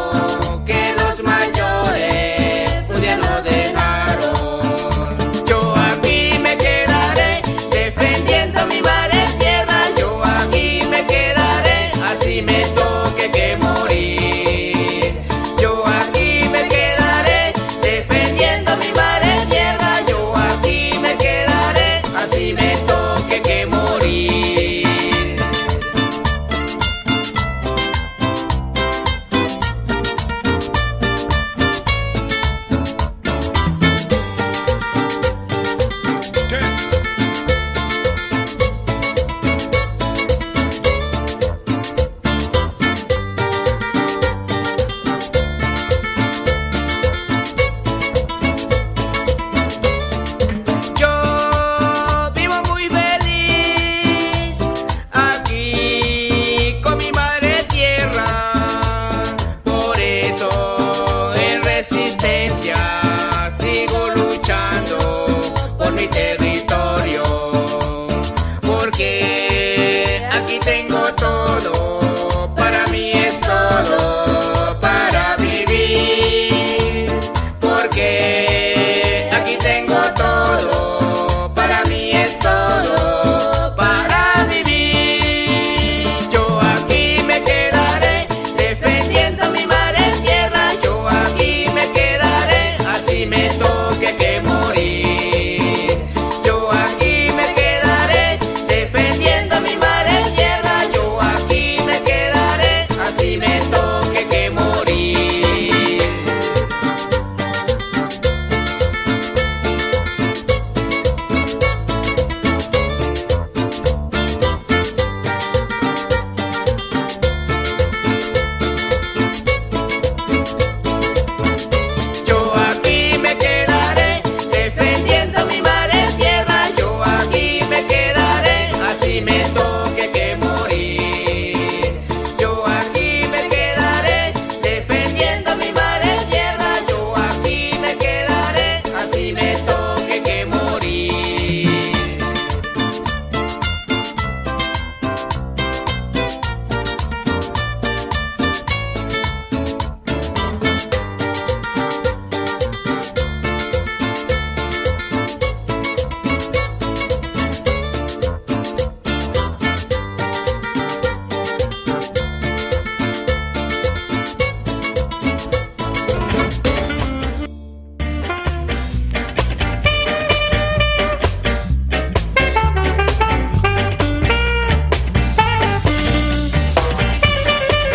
[SPEAKER 12] Yo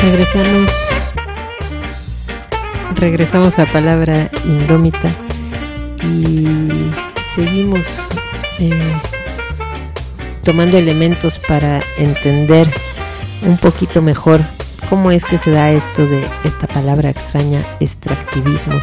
[SPEAKER 4] Regresamos a Palabra Indómita y seguimos tomando elementos para entender un poquito mejor cómo es que se da esto de esta palabra extraña, extractivismo,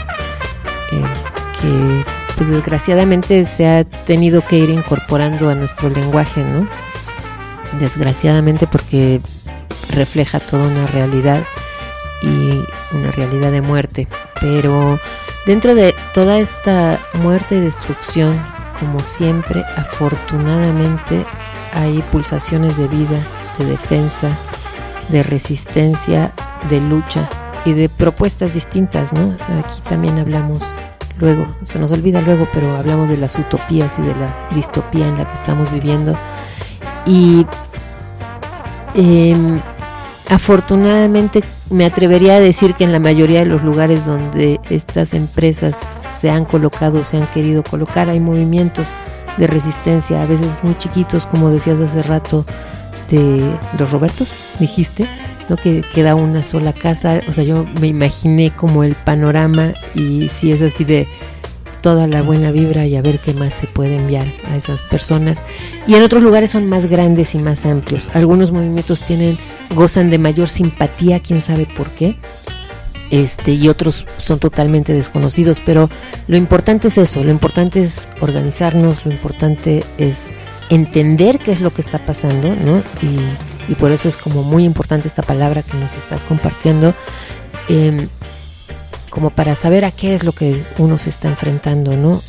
[SPEAKER 4] que pues desgraciadamente se ha tenido que ir incorporando a nuestro lenguaje, ¿no? Desgraciadamente, porque refleja toda una realidad y una realidad de muerte, pero dentro de toda esta muerte y destrucción, como siempre, afortunadamente hay pulsaciones de vida, de defensa, de resistencia, de lucha y de propuestas distintas, ¿no? Aquí también hablamos luego, se nos olvida luego, pero hablamos de las utopías y de la distopía en la que estamos viviendo y afortunadamente me atrevería a decir que en la mayoría de los lugares donde estas empresas se han colocado, se han querido colocar, hay movimientos de resistencia, a veces muy chiquitos, como decías hace rato, de los Robertos, dijiste, ¿no? Que queda una sola casa, o sea, yo me imaginé como el panorama y si es así de toda la buena vibra y a ver qué más se puede enviar a esas personas. Y en otros lugares son más grandes y más amplios. Algunos movimientos gozan de mayor simpatía, quién sabe por qué. Y otros son totalmente desconocidos, pero lo importante es eso, lo importante es organizarnos, lo importante es entender qué es lo que está pasando, ¿no? Y por eso es como muy importante esta palabra que nos estás compartiendo, como para saber a qué es lo que uno se está enfrentando, ¿no?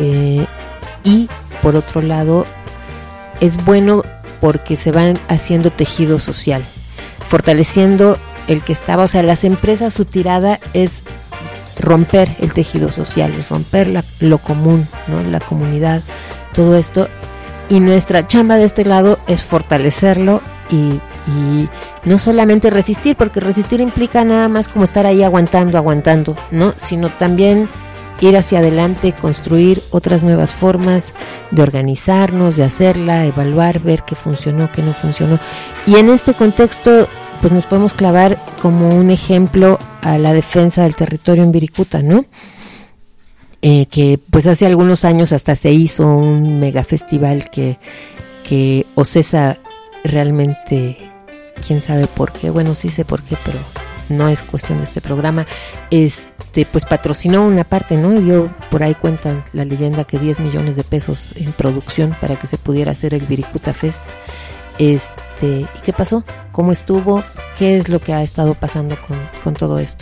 [SPEAKER 4] Y por otro lado, es bueno porque se van haciendo tejido social, fortaleciendo el que estaba, o sea, las empresas, su tirada es romper el tejido social, es romper lo común, ¿no? La comunidad, todo esto, y nuestra chamba de este lado es fortalecerlo y no solamente resistir, porque resistir implica nada más como estar ahí aguantando, ¿no? Sino también ir hacia adelante, construir otras nuevas formas de organizarnos, de hacerla, evaluar, ver qué funcionó, qué no funcionó. Y en este contexto, pues nos podemos clavar como un ejemplo a la defensa del territorio en Wirikuta, ¿no? Que pues hace algunos años hasta se hizo un mega festival que OCESA realmente, quién sabe por qué, bueno, sí sé por qué, pero no es cuestión de este programa, pues patrocinó una parte, ¿no? Y dio, por ahí cuentan la leyenda, que 10 millones de pesos en producción para que se pudiera hacer el Wirikuta Fest. ¿Y qué pasó? ¿Cómo estuvo? ¿Qué es lo que ha estado pasando con todo esto?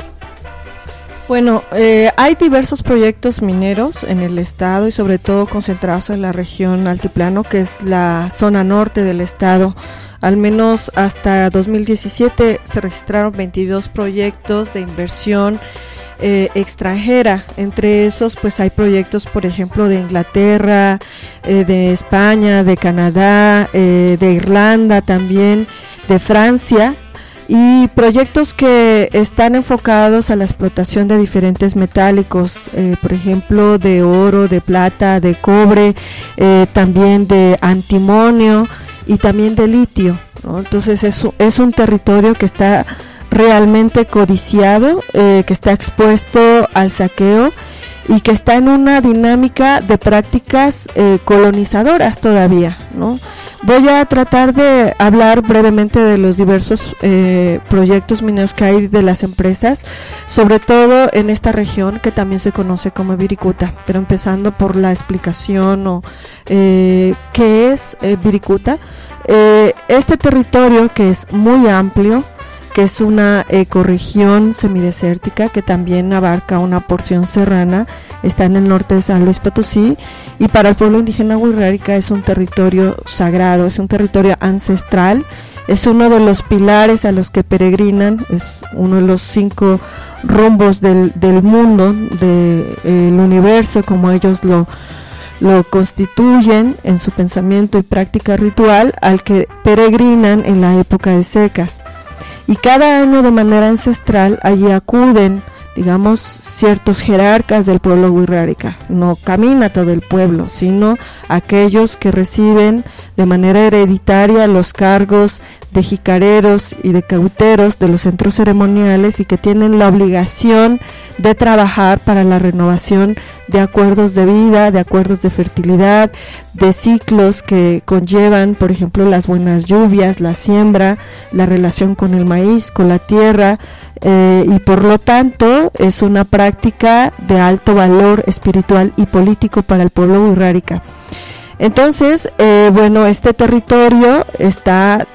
[SPEAKER 6] Bueno, hay diversos proyectos mineros en el estado y sobre todo concentrados en la región altiplano, que es la zona norte del estado. Al menos hasta 2017 se registraron 22 proyectos de inversión extranjera. Entre esos pues hay proyectos, por ejemplo, de Inglaterra, de España, de Canadá, de Irlanda también, de Francia, y proyectos que están enfocados a la explotación de diferentes metálicos, por ejemplo de oro, de plata, de cobre, también de antimonio y también de litio, ¿no? Entonces es un territorio que está realmente codiciado, que está expuesto al saqueo y que está en una dinámica de prácticas colonizadoras todavía, ¿no? Voy a tratar de hablar brevemente de los diversos proyectos mineros que hay de las empresas, sobre todo en esta región que también se conoce como Wirikuta, pero empezando por la explicación o qué es Wirikuta. Este territorio, que es muy amplio, que es una ecorregión semidesértica que también abarca una porción serrana, está en el norte de San Luis Potosí, y para el pueblo indígena Wixárika es un territorio sagrado, es un territorio ancestral, es uno de los pilares a los que peregrinan, es uno de los 5 rumbos del mundo, del universo, como ellos lo constituyen en su pensamiento y práctica ritual, al que peregrinan en la época de secas. Y cada año, de manera ancestral, allí acuden, digamos, ciertos jerarcas del pueblo Wixárika. No camina todo el pueblo, sino aquellos que reciben de manera hereditaria los cargos de jicareros y de cauteros de los centros ceremoniales y que tienen la obligación de trabajar para la renovación de acuerdos de vida, de acuerdos de fertilidad, de ciclos que conllevan, por ejemplo, las buenas lluvias, la siembra, la relación con el maíz, con la tierra, y por lo tanto es una práctica de alto valor espiritual y político para el pueblo wixárika. Entonces, bueno, este territorio está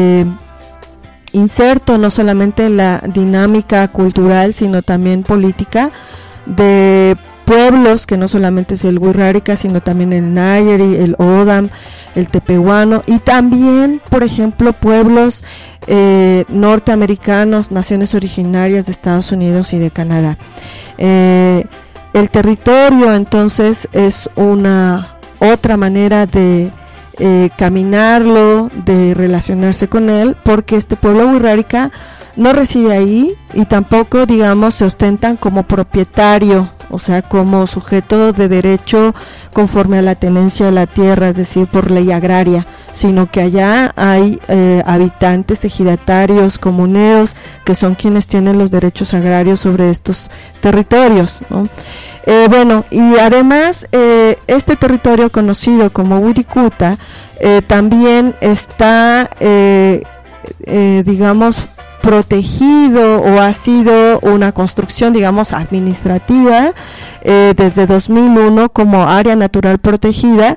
[SPEAKER 6] inserto no solamente en la dinámica cultural, sino también política de pueblos que no solamente es el wixárika, sino también el nayeri, el odam, el tepehuano, y también, por ejemplo, pueblos norteamericanos, naciones originarias de Estados Unidos y de Canadá. El territorio, entonces, es una otra manera de caminarlo, de relacionarse con él, porque este pueblo wixárika no reside ahí y tampoco, digamos, se ostentan como propietario, o sea, como sujeto de derecho conforme a la tenencia de la tierra, es decir, por ley agraria, sino que allá hay habitantes, ejidatarios, comuneros, que son quienes tienen los derechos agrarios sobre estos territorios, ¿no? Bueno, y además este territorio conocido como Wirikuta también está, digamos, protegido o ha sido una construcción, digamos, administrativa desde 2001 como área natural protegida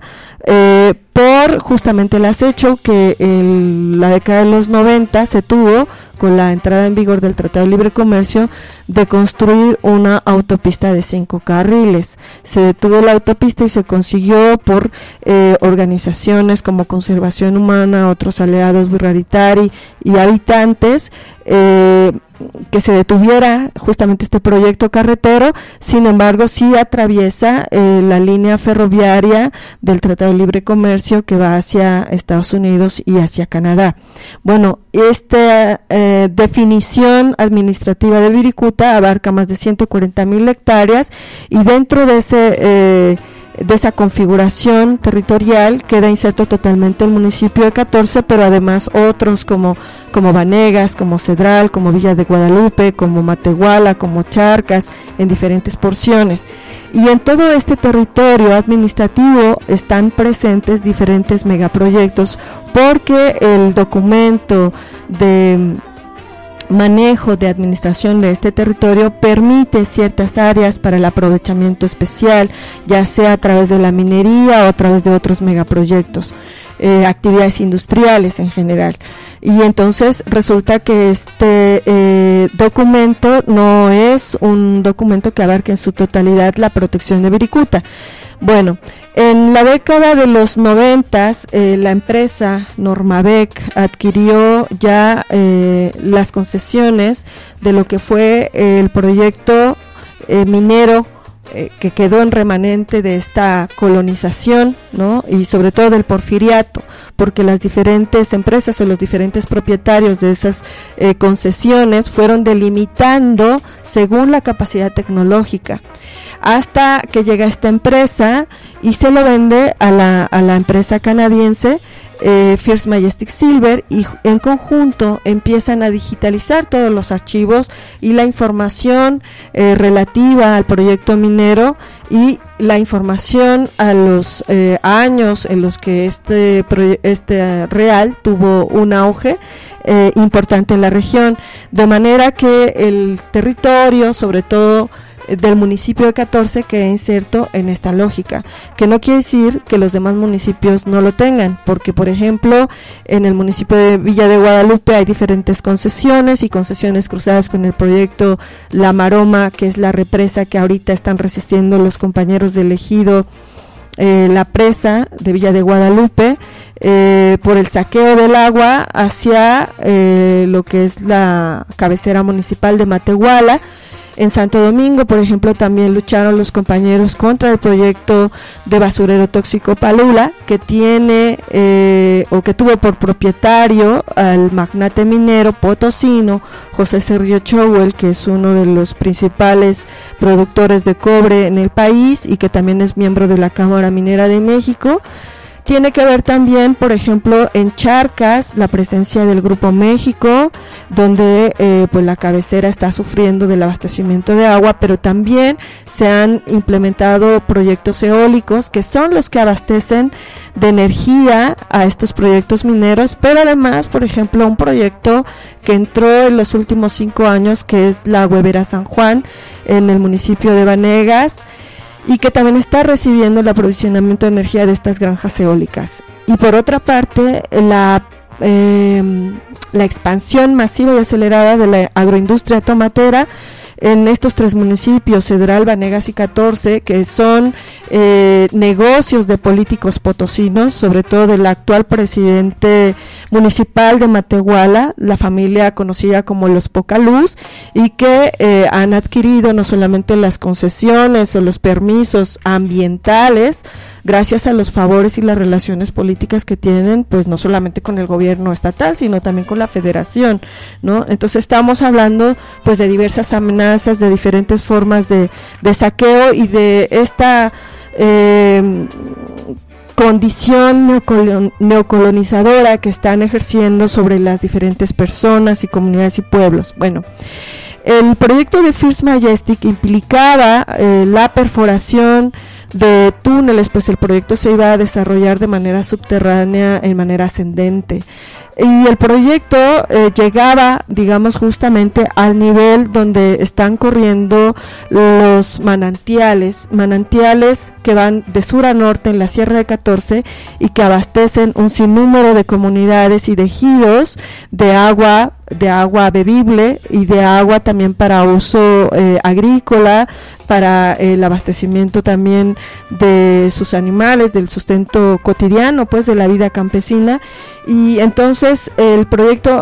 [SPEAKER 6] por justamente el acecho que en la década de los 90 se tuvo con la entrada en vigor del Tratado de Libre Comercio de construir una autopista de 5 carriles. Se detuvo la autopista y se consiguió por organizaciones como Conservación Humana, otros aliados Wixáritarí y habitantes que se detuviera justamente este proyecto carretero. Sin embargo, sí atraviesa la línea ferroviaria del Tratado de Libre Comercio que va hacia Estados Unidos y hacia Canadá. Bueno, esta definición administrativa de Wirikuta abarca más de 140,000 hectáreas y dentro de esa configuración territorial queda inserto totalmente el municipio de 14, pero además otros como Vanegas, como Cedral, como Villa de Guadalupe, como Matehuala, como Charcas, en diferentes porciones. Y en todo este territorio administrativo están presentes diferentes megaproyectos, porque el documento de manejo de administración de este territorio permite ciertas áreas para el aprovechamiento especial, ya sea a través de la minería o a través de otros megaproyectos, actividades industriales en general. Y entonces resulta que este documento no es un documento que abarque en su totalidad la protección de Wirikuta. Bueno, en la década de los 90 la empresa Normavec adquirió ya las concesiones de lo que fue el proyecto minero que quedó en remanente de esta colonización, ¿no? Y sobre todo del porfiriato, porque las diferentes empresas o los diferentes propietarios de esas concesiones fueron delimitando según la capacidad tecnológica, hasta que llega esta empresa y se lo vende a la empresa canadiense First Majestic Silver, y en conjunto empiezan a digitalizar todos los archivos y la información relativa al proyecto minero y la información a los años en los que este real tuvo un auge importante en la región, de manera que el territorio, sobre todo del municipio de 14, queda inserto en esta lógica, que no quiere decir que los demás municipios no lo tengan, porque por ejemplo en el municipio de Villa de Guadalupe hay diferentes concesiones y concesiones cruzadas con el proyecto La Maroma, que es la represa que ahorita están resistiendo los compañeros del ejido, la presa de Villa de Guadalupe, por el saqueo del agua hacia lo que es la cabecera municipal de Matehuala. En Santo Domingo, por ejemplo, también lucharon los compañeros contra el proyecto de basurero tóxico Palula, que tiene o que tuvo por propietario al magnate minero potosino José Cerrillo Chowell, que es uno de los principales productores de cobre en el país y que también es miembro de la Cámara Minera de México. Tiene que ver también, por ejemplo, en Charcas, la presencia del Grupo México, donde pues la cabecera está sufriendo del abastecimiento de agua, pero también se han implementado proyectos eólicos que son los que abastecen de energía a estos proyectos mineros, pero además, por ejemplo, un proyecto que entró en los últimos 5 años, que es la Huevera San Juan, en el municipio de Vanegas, y que también está recibiendo el aprovisionamiento de energía de estas granjas eólicas. Y por otra parte, la expansión masiva y acelerada de la agroindustria tomatera en estos 3 municipios, Cedral, Vanegas y 14, que son negocios de políticos potosinos, sobre todo del actual presidente municipal de Matehuala, la familia conocida como los Pocaluz, y que han adquirido no solamente las concesiones o los permisos ambientales, gracias a los favores y las relaciones políticas que tienen, pues no solamente con el gobierno estatal, sino también con la federación, ¿no? Entonces estamos hablando pues de diversas amenazas, de diferentes formas de saqueo y de esta condición neocolonizadora que están ejerciendo sobre las diferentes personas y comunidades y pueblos. Bueno, el proyecto de First Majestic implicaba la perforación de túneles, pues el proyecto se iba a desarrollar de manera subterránea, en manera ascendente. Y el proyecto llegaba, digamos, justamente al nivel donde están corriendo los manantiales que van de sur a norte en la Sierra de 14 y que abastecen un sinnúmero de comunidades y de ejidos de agua bebible y de agua también para uso agrícola, para el abastecimiento también de sus animales, del sustento cotidiano, pues de la vida campesina. Y entonces el proyecto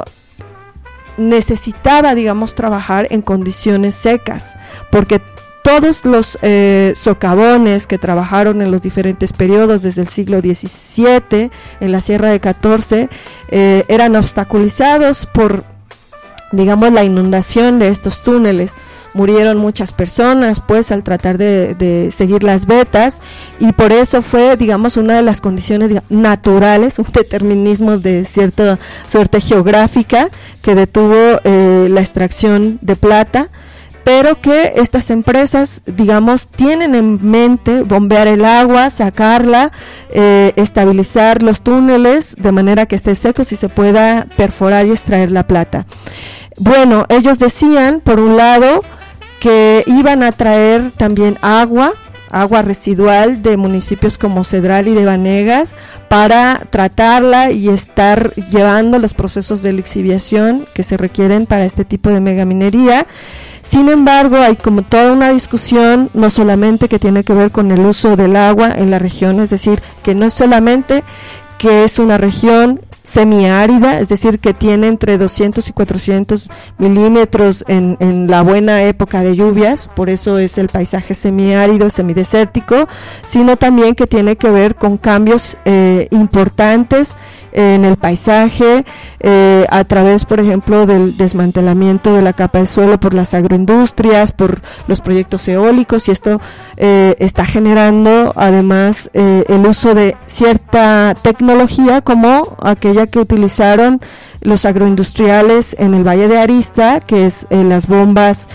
[SPEAKER 6] necesitaba, digamos, trabajar en condiciones secas, porque todos los socavones que trabajaron en los diferentes periodos desde el siglo XVII en la Sierra de 14 eran obstaculizados por, digamos, la inundación de estos túneles. Murieron muchas personas, pues, al tratar de seguir las vetas, y por eso fue, digamos, una de las condiciones naturales, un determinismo de cierta suerte geográfica que detuvo la extracción de plata, pero que estas empresas, digamos, tienen en mente bombear el agua, sacarla, estabilizar los túneles de manera que esté seco y se pueda perforar y extraer la plata. Bueno, ellos decían, por un lado, que iban a traer también agua residual de municipios como Cedral y de Vanegas para tratarla y estar llevando los procesos de lixiviación que se requieren para este tipo de megaminería. Sin embargo, hay como toda una discusión, no solamente que tiene que ver con el uso del agua en la región, es decir, que no es solamente que es una región semiárida, es decir, que tiene entre 200 y 400 milímetros en la buena época de lluvias, por eso es el paisaje semiárido, semidesértico, sino también que tiene que ver con cambios importantes en el paisaje, a través, por ejemplo, del desmantelamiento de la capa de suelo por las agroindustrias, por los proyectos eólicos, y esto está generando además el uso de cierta tecnología como aquella que utilizaron los agroindustriales en el Valle de Arista, que es las bombas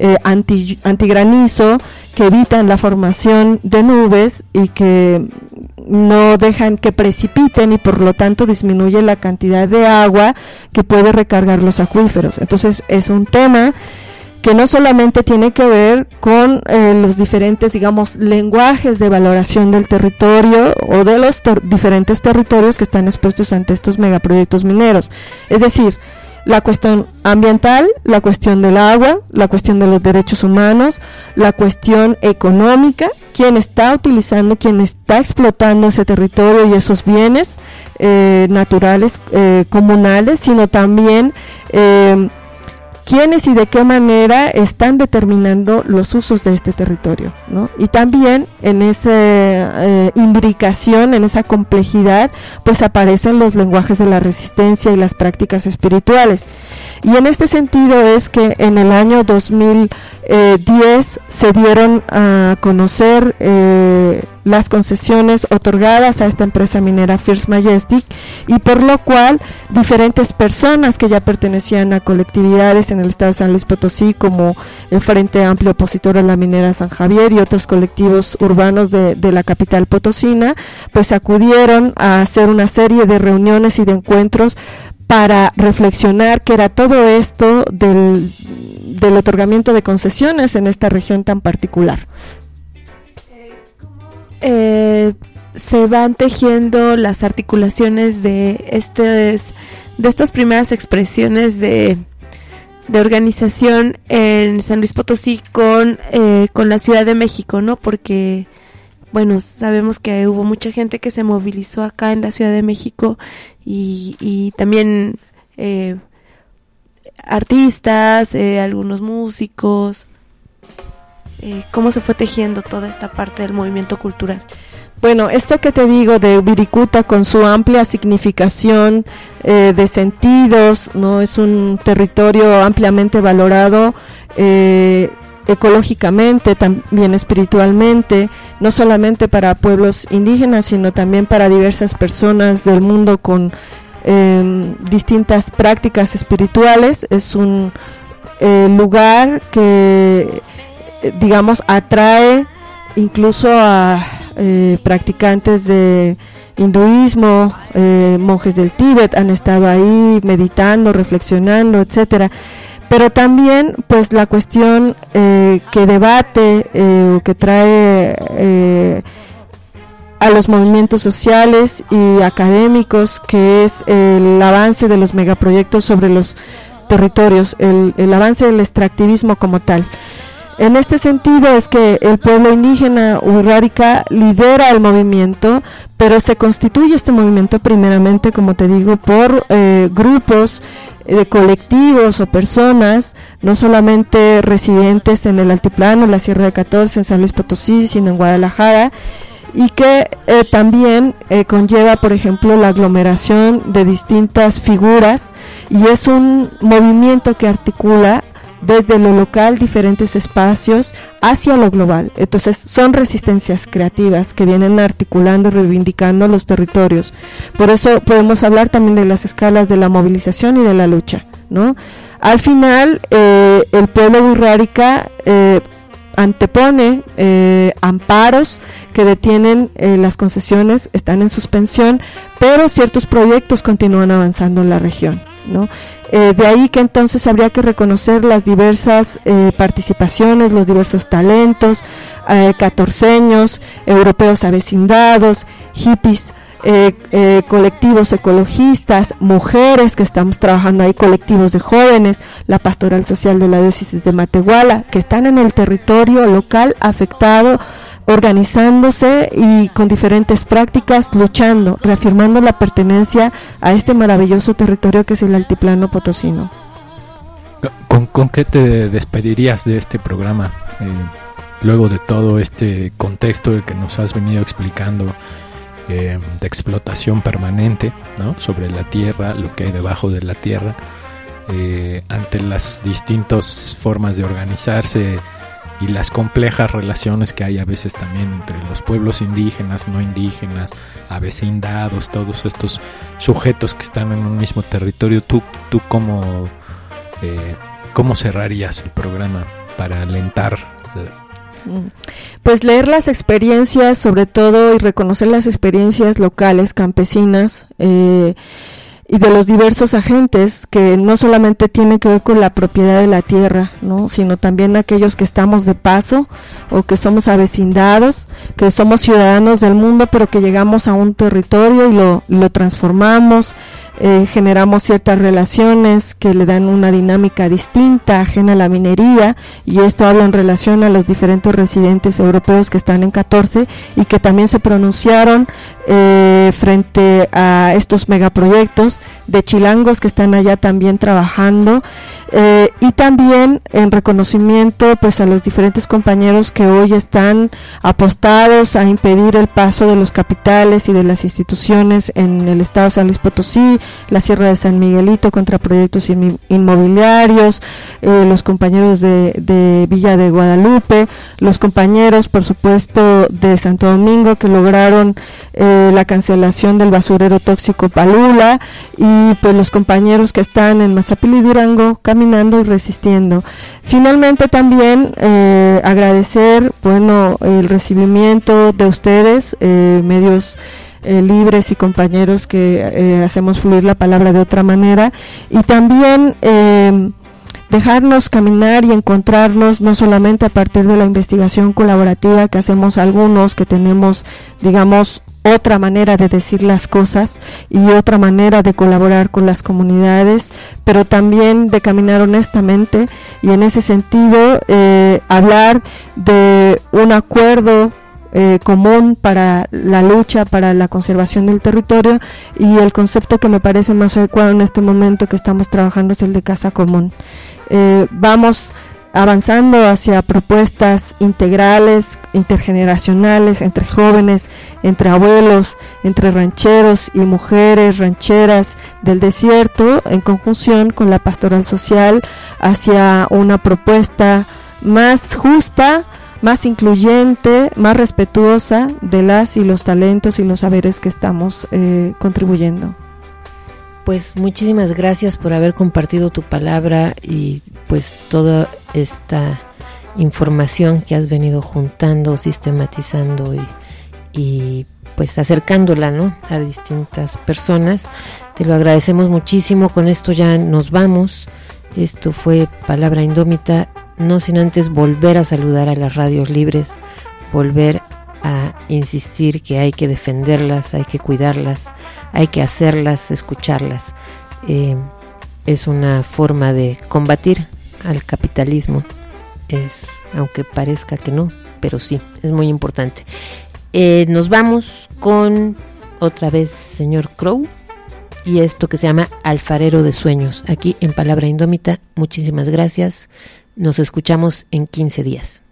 [SPEAKER 6] antigranizo, que evitan la formación de nubes y que no dejan que precipiten y por lo tanto disminuye la cantidad de agua que puede recargar los acuíferos. Entonces es un tema que no solamente tiene que ver con los diferentes, digamos, lenguajes de valoración del territorio o de los diferentes territorios que están expuestos ante estos megaproyectos mineros. Es decir, la cuestión ambiental, la cuestión del agua, la cuestión de los derechos humanos, la cuestión económica, quién está utilizando, quién está explotando ese territorio y esos bienes naturales, comunales, sino también quiénes y de qué manera están determinando los usos de este territorio, ¿no? Y también en esa imbricación, en esa complejidad, pues aparecen los lenguajes de la resistencia y las prácticas espirituales. Y en este sentido es que en el año 2010 se dieron a conocer las concesiones otorgadas a esta empresa minera First Majestic, y por lo cual diferentes personas que ya pertenecían a colectividades en el estado de San Luis Potosí, como el Frente Amplio Opositor a la Minera San Javier y otros colectivos urbanos de la capital potosina, pues acudieron a hacer una serie de reuniones y de encuentros para reflexionar qué era todo esto del otorgamiento de concesiones en esta región tan particular.
[SPEAKER 5] Se van tejiendo las articulaciones de estas primeras expresiones de organización en San Luis Potosí con la Ciudad de México, ¿no? Porque, bueno, sabemos que hubo mucha gente que se movilizó acá en la Ciudad de México y también artistas, algunos músicos. ¿Cómo se fue tejiendo toda esta parte del movimiento cultural?
[SPEAKER 6] Bueno, esto que te digo de Wirikuta, con su amplia significación de sentidos, no es un territorio ampliamente valorado ecológicamente, también espiritualmente, no solamente para pueblos indígenas, sino también para diversas personas del mundo con distintas prácticas espirituales. Es un lugar que, digamos, atrae incluso a practicantes de hinduismo, monjes del Tíbet han estado ahí meditando, reflexionando, etcétera. Pero también, pues, la cuestión que debate o que trae a los movimientos sociales y académicos, que es el avance de los megaproyectos sobre los territorios, el avance del extractivismo como tal. En este sentido es que el pueblo indígena Wixárika lidera el movimiento, pero se constituye este movimiento primeramente, como te digo, por grupos colectivos o personas, no solamente residentes en el altiplano, la Sierra de 14, en San Luis Potosí, sino en Guadalajara, y que también conlleva, por ejemplo, la aglomeración de distintas figuras, y es un movimiento que articula desde lo local diferentes espacios hacia lo global. Entonces son resistencias creativas que vienen articulando y reivindicando los territorios. Por eso podemos hablar también de las escalas de la movilización y de la lucha, ¿no? Al final el pueblo Wixárika antepone amparos que detienen las concesiones, están en suspensión, pero ciertos proyectos continúan avanzando en la región, ¿no? De ahí que entonces habría que reconocer las diversas participaciones, los diversos talentos, catorceños, europeos avecindados, hippies, colectivos ecologistas, mujeres que estamos trabajando ahí, colectivos de jóvenes, la pastoral social de la diócesis de Matehuala, que están en el territorio local afectado, organizándose y con diferentes prácticas, luchando, reafirmando la pertenencia a este maravilloso territorio que es el altiplano potosino.
[SPEAKER 2] ¿Con qué te despedirías de este programa? Luego de todo este contexto que nos has venido explicando, de explotación permanente, ¿no?, sobre la tierra, lo que hay debajo de la tierra, ante las distintas formas de organizarse y las complejas relaciones que hay a veces también entre los pueblos indígenas, no indígenas, avecindados, todos estos sujetos que están en un mismo territorio. ¿Tú cómo cerrarías el programa para alentar?
[SPEAKER 6] Pues leer las experiencias, sobre todo, y reconocer las experiencias locales, campesinas, y de los diversos agentes que no solamente tienen que ver con la propiedad de la tierra, ¿no?, sino también aquellos que estamos de paso o que somos avecindados, que somos ciudadanos del mundo, pero que llegamos a un territorio y lo transformamos, generamos ciertas relaciones que le dan una dinámica distinta, ajena a la minería, y esto habla en relación a los diferentes residentes europeos que están en 14 y que también se pronunciaron frente a estos megaproyectos, de chilangos que están allá también trabajando, y también en reconocimiento pues a los diferentes compañeros que hoy están apostados a impedir el paso de los capitales y de las instituciones en el estado de San Luis Potosí, la Sierra de San Miguelito, contra proyectos inmobiliarios, los compañeros de Villa de Guadalupe, los compañeros por supuesto de Santo Domingo que lograron la cancelación del basurero tóxico Palula, y pues los compañeros que están en Mazapil y Durango caminando y resistiendo. Finalmente también agradecer el recibimiento de ustedes, medios libres y compañeros que hacemos fluir la palabra de otra manera, y también dejarnos caminar y encontrarnos no solamente a partir de la investigación colaborativa que hacemos algunos que tenemos, digamos, otra manera de decir las cosas y otra manera de colaborar con las comunidades, pero también de caminar honestamente, y en ese sentido hablar de un acuerdo común para la lucha, para la conservación del territorio, y el concepto que me parece más adecuado en este momento que estamos trabajando es el de casa común. Vamos avanzando hacia propuestas integrales, intergeneracionales, entre jóvenes, entre abuelos, entre rancheros y mujeres rancheras del desierto, en conjunción con la pastoral social, hacia una propuesta más justa, más incluyente, más respetuosa de las y los talentos y los saberes que estamos contribuyendo.
[SPEAKER 4] Pues muchísimas gracias por haber compartido tu palabra y pues toda esta información que has venido juntando, sistematizando y pues acercándola, ¿no?, a distintas personas. Te lo agradecemos muchísimo. Con esto ya nos vamos. Esto fue Palabra Indómita, no sin antes volver a saludar a las radios libres, volver a insistir que hay que defenderlas, hay que cuidarlas, hay que hacerlas, escucharlas. Es una forma de combatir al capitalismo, aunque parezca que no, pero sí, es muy importante. Nos vamos con otra vez señor Crow y esto que se llama Alfarero de Sueños, aquí en Palabra Indómita. Muchísimas gracias, nos escuchamos en 15 días.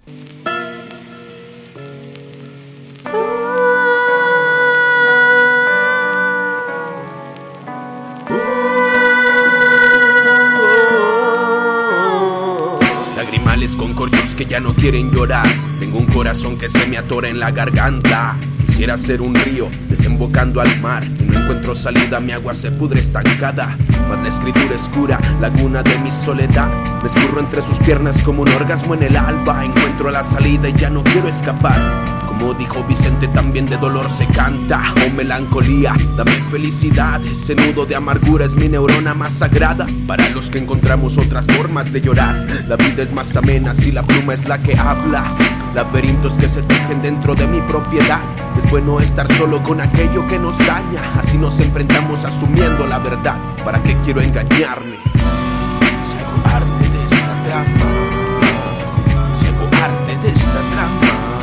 [SPEAKER 8] Con corchos que ya no quieren llorar. Tengo un corazón que se me atora en la garganta. Quisiera ser un río desembocando al mar y no encuentro salida, mi agua se pudre estancada. Mas la escritura escura, laguna de mi soledad. Me escurro entre sus piernas como un orgasmo en el alba. Encuentro la salida y ya no quiero escapar. Como dijo Vicente, también de dolor se canta. Oh melancolía, dame felicidad. Ese nudo de amargura es mi neurona más sagrada. Para los que encontramos otras formas de llorar, la vida es más amena si la pluma es la que habla. Laberintos que se tejen dentro de mi propiedad. Es bueno estar solo con aquello que nos daña. Así nos enfrentamos asumiendo la verdad. ¿Para qué quiero engañarme? Si hago arte de esta trama, si hago arte de esta trama.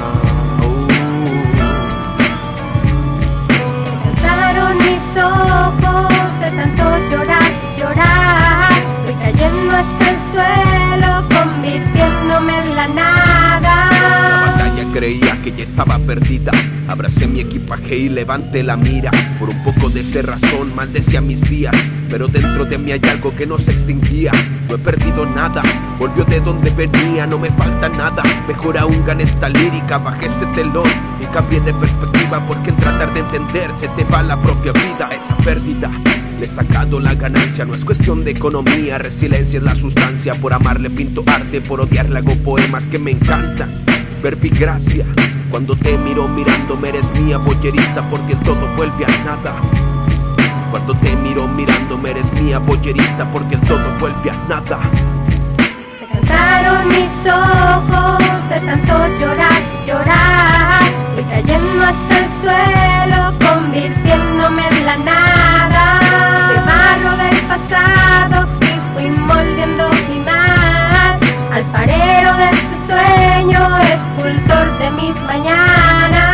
[SPEAKER 12] Mis ojos de tanto llorar, llorar, voy cayendo hasta el suelo, convirtiéndome en la nada.
[SPEAKER 8] La batalla creía que ya estaba perdida. Abracé mi equipaje y levanté la mira. Por un poco de cerrazón maldecía mis días, pero dentro de mí hay algo que no se extinguía. No he perdido nada, volvió de donde venía, no me falta nada. Mejor aún gané esta lírica, bajé ese telón y cambié de perspectiva, porque en tratar de entender se te va la propia vida. Esa pérdida le he sacado la ganancia, no es cuestión de economía, resiliencia es la sustancia. Por amarle pinto arte, por odiarle hago poemas que me encantan. Verbigracia, cuando te miro mirándome eres mía, boyerista, porque el todo vuelve a nada. Cuando te miro mirándome eres mía, boyerista, porque el todo vuelve a nada.
[SPEAKER 12] Se cansaron mis ojos de tanto llorar, llorar, fui cayendo hasta el suelo, convirtiéndome en la nada. De barro del pasado y fui moldeando mi mar, alfarero de este sueño, escultor de mis mañanas.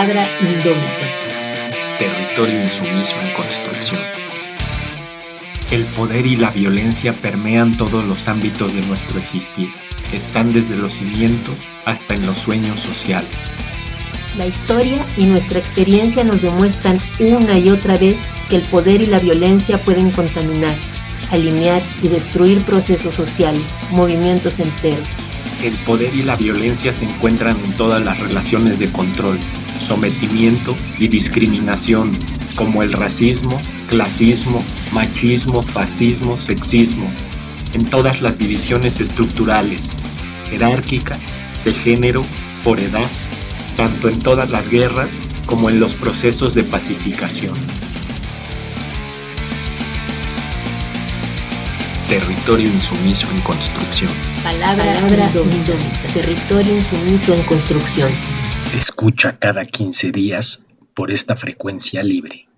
[SPEAKER 1] Palabra indómita.
[SPEAKER 13] Territorio insumiso en construcción. El poder y la violencia permean todos los ámbitos de nuestro existir. Están desde los cimientos hasta en los sueños sociales.
[SPEAKER 1] La historia y nuestra experiencia nos demuestran una y otra vez que el poder y la violencia pueden contaminar, alinear y destruir procesos sociales, movimientos enteros.
[SPEAKER 13] El poder y la violencia se encuentran en todas las relaciones de control, sometimiento y discriminación, como el racismo, clasismo, machismo, fascismo, sexismo, en todas las divisiones estructurales, jerárquicas, de género, por edad, tanto en todas las guerras como en los procesos de pacificación. Territorio insumiso en construcción.
[SPEAKER 1] Palabra indómita. Territorio insumiso en construcción.
[SPEAKER 13] Escucha cada 15 días por esta frecuencia libre.